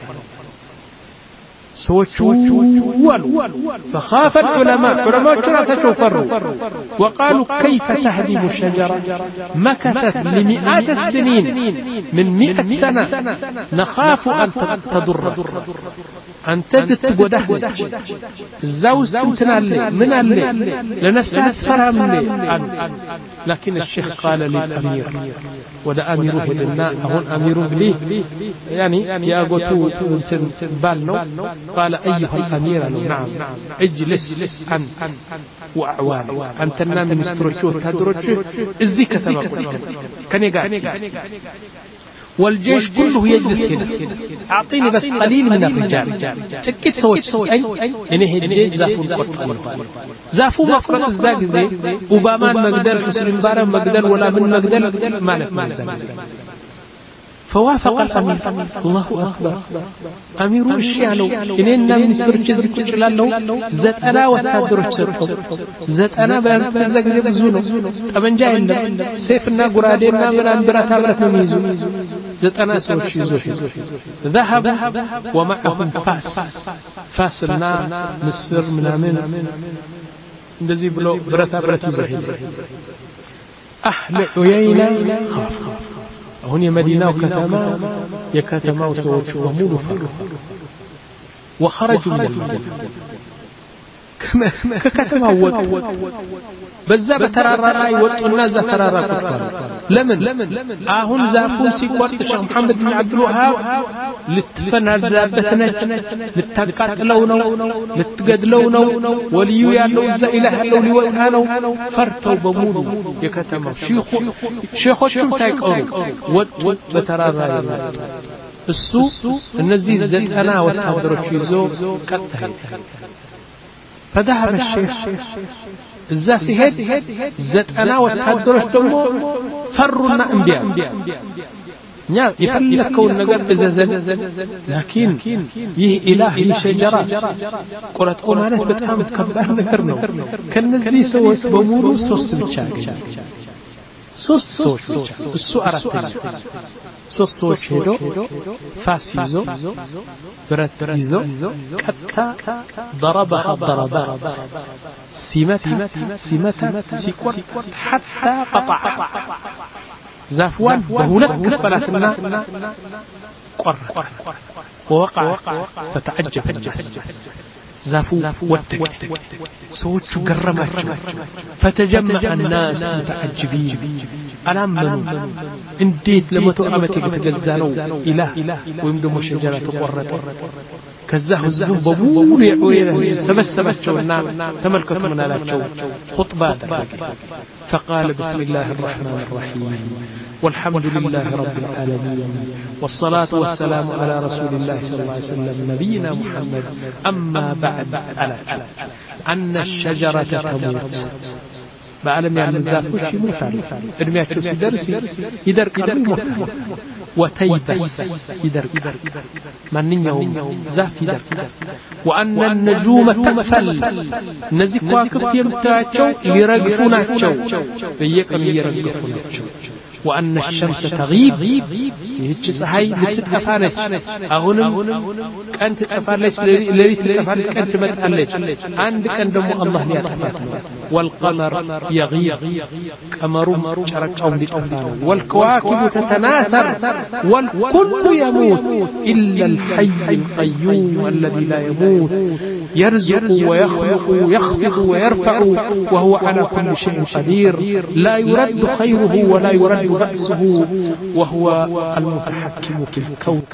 ሰዎቹ ወሉ فخاف العلماء علماء راسቸው ፈሩ وقالوا كيف تهدم الشجره مكثت لمئات السنين من مئة سنه نخاف ان تضر አንተ ልትጎዳህ እዛው ውስጥ እንትን አለ ምን አለ ለነፍስህ ትፈራም አሉት لكن الشيخ قال للامير وده امير هدنا አሁን አሚሩ እንግዲህ يعني ያጎቱ እንትን ባል ነው قال ايها الامير نعم اجلس انت واعوان انتنا ሚኒስትሮች ወታደሮች እዚህ ከተማ ቆይ ከኔ ጋር والجيش كله يجلس هنا اعطيني بس قليل من الرجال تكيت سويت انا هدي زافون قطن زافو مقرط እዛ ጊዜ ኦባማን መግደል ሙስሊም ባራ መግደል ولا من مقدل ማለት ነው فوافق الامير الله اكبر امير الشيعة እኔና ሚኒስትሮች እዚህ ቁጭ ላለው ዘጠና ወታደሮች ሰጥተው ዘጠና በዛ ጊዜ ብዙ ነው ጠመንጃ የለም ሰይፍና ጉራዴና ምናምን ብረታ ብረት ነው የሚይዙ ዘጠና ሰዎች ይዞ ذهب ومعهم فاس فاسنا ምስር ምናምን እንደዚህ ብሎ ብረታ ብረት ይዞ اهل عيينة خاف አሁን የመዲናው ከተማ የከተማው ሰዎች በሙሉ ፈሩ وخرجوا من المدينة ከከተማው ወጡ በዛ በተራራ ላይ ወጡና እዛ ተራራ ቆጥቷል ለምን አሁን ዛፉን ሲቆርጥ ሼክ መሐመድ ኢብኑ አብዱል ወሃብ ልትፈናዳበት ነች ልታቃጥለው ነው ልትገድለው ነው ወልዩ ያለው እዛ ኢላህ ያለው ሊወጣ ነው ፈርተው በሙሉ የከተማው ሼኹ ሼኾቹም ሳይቀሩ ወጡ በተራራ ላይ እሱ እነዚህ ዘጠና ወታደሮች ይዞ ቀጥታ فذهب الشيخ እዛ ሲሄድ ዘጠና ወታደሮች ደግሞ ፈሩና እንዲያ ኛ የፈለከውን ነገር በዘዘን لكن ይህ ኢላህ ይሸጀራ ቁረጥ ማለት በጣም ከባድ ነገር ነው ከነዚህ ሰዎች በሙሉ ሶስት ብቻ ሶስት ሰዎች እሱ አራተኛ ሶስት ሰዎች ሄዶ ፋስ ይዞ ብረት ይዞ ቀጥታ ضربها ضربات سمتها سمتها سيقرط حتى قطع زافوان بهولت كفلاتنا قرر ووقع فتعجب الناس زافو ودك سوت قرماچو فتجمع الناس متعجبين አላመኑ እንዴት ለመቶ ዓመት የተገዛነው ኢላህ ወይም ደግሞ ሸጀራ ተቆረጠ ከዛ ህዝቡ በሙሉ የዑየነ ሰበሰባቸውና ተመልከቱ ምን አላቸው ኹጥባ አደረገ فقال بسم الله الرحمن الرحيم والحمد لله رب العالمين والصلاة والسلام على رسول الله صلى الله عليه وسلم نبينا محمد أما بعد أن الشجرة تموت بعلم يعني الزافوش يموتان ادمياتشو سيدرس يدرقل يموتان وتيبس يدرق من يوم زاف يدرق وأن النجوم تفل نزي كواكب يمتاچو يرقفوناچو بيقن يرقفوناچو وأن الشمس تغيب يهج صحي لتتقفانج أهونم كانت تتقفانج لريت تتقفانج كانت تمتقلج عندك أندم الله ليتقفانج والقمر يغيب قمرهم شرقهم لتقفانج والكواكب تتناثر والكل يموت إلا الحي القيوم الذي لا يموت يرزق ويخلق يخفض ويرفع وهو على كل شيء قدير لا يرد خيره ولا يرد بأسه وهو المتحكم في الكون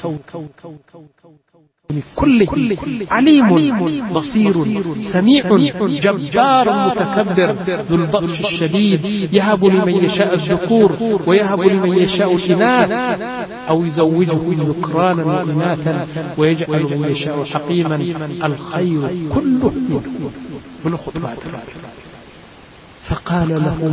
كله عليم بصير سميع جبار متكبر ذو البطش الشديد يهب لمن يشاء الذكور ويهب لمن يشاء الإناث أو يزوجه ذكرانا وإناثا ويجعل من يشاء حقيما الخير كله من خطبات فقال لهم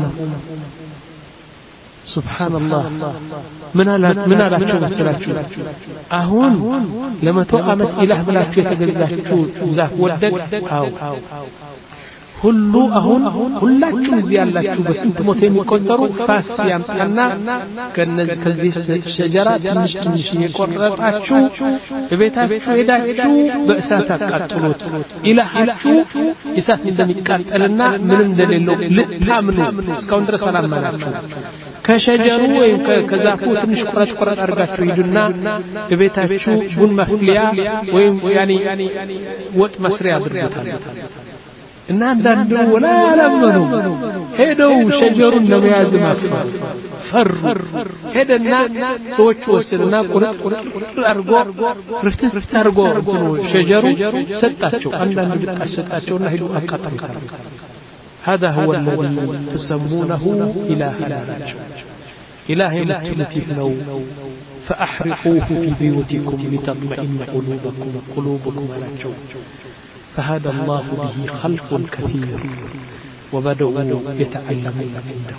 سبحان الله من አላት ምን አላችሁ መሰላችሁ አሁን ለመቶ ዓመት ኢላህ ብላችሁ የተገዛችሁ ዛፍ ወደቅ አው ሁሉ አሁን ሁላችሁ እዚህ ያላችሁ በስንት ሞት የሚቆጠሩ ፋስ ያምጣና ከነዚህ ከዚህ ሸጀራ ትንሽ ትንሽ የቆረጣችሁ በቤታችሁ ሄዳችሁ በእሳት አቃጥሉት ኢላሃችሁ እሳት እንደሚቃጠልና ምንም እንደሌለው ልታምኑ እስካሁን ድረስ አላመናችሁ ከሸጀሩ ወይም ከዛፉ ትንሽ ቁራጭ ቁራጭ አድርጋችሁ ሂዱና በቤታችሁ ቡን መፍሊያ ወይም ያኒ ወጥ መስሪያ አድርጉታል እና አንዳንዱ ወላ ያለመኑ ሄደው ሸጀሩን ለመያዝ ማፈር ፈሩ ሄደና ሰዎች ወሰዱና ቁርጥ ቁርጥ አርጎ ርፍት ርፍት አርጎ ሸጀሩ ሰጣቸው አንዳንድ ብጣሽ ሰጣቸውና ሄዱ አቃጠሉት هذا هو الذي تسمونه إله العالمين إله متلتفنو فأحرقوه في بيوتكم لتطمئن قلوبكم قلوبكم على الجو فهذا الله به خلق كثير وبدأوا يتعلمون عنده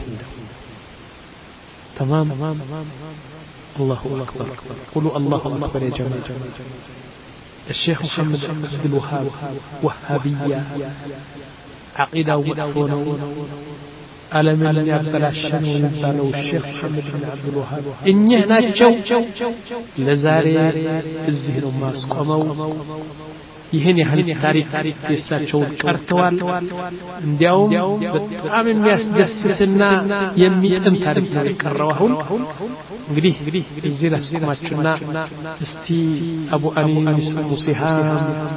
تمام الله أكبر قولوا الله أكبر يا جماعة الشيخ محمد عبد الوهاب وهابية عقيدة ومدفونة ألم يبلاشن ويبالو الشيخ محمد بن عبد الوهاب إنه ناتشو لزاري الزهن ماسكومو ይሄን ያህል ታሪክ የሳቸው ቀርተዋል እንዲያውም በጣም የሚያስደስትና የሚጥም ታሪክ ነው የቀረው አሁን እንግዲህ እዚህ ላስቆማችሁና እስቲ አቡ አኒስ ሙሲሃም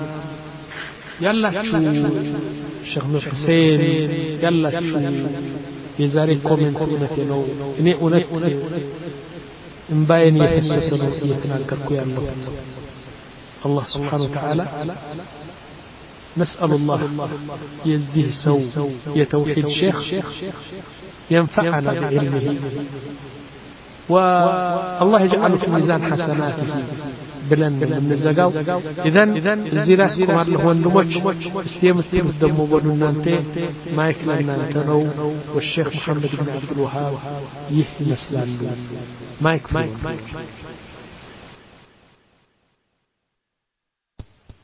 ያላችሁ ሼክ ሁሴን ያላችሁ የዛሬ ኮሜንት እውነት ነው እኔ እውነት እንባዬን የፈሰሰ ነው እየተናገርኩ ያለው الله سبحانه وتعالى نسأل الله يزيه سو يتوحيد شيخ ينفعنا بعلمه والله يجعله في ميزان حسناته بلن من الزقاو إذن الزلاسكم الله والنموش استيمتم الدمو بلنانتي ما يكلنا نتنو والشيخ محمد بن عبد الوهاب يحنس لانو ما يكفي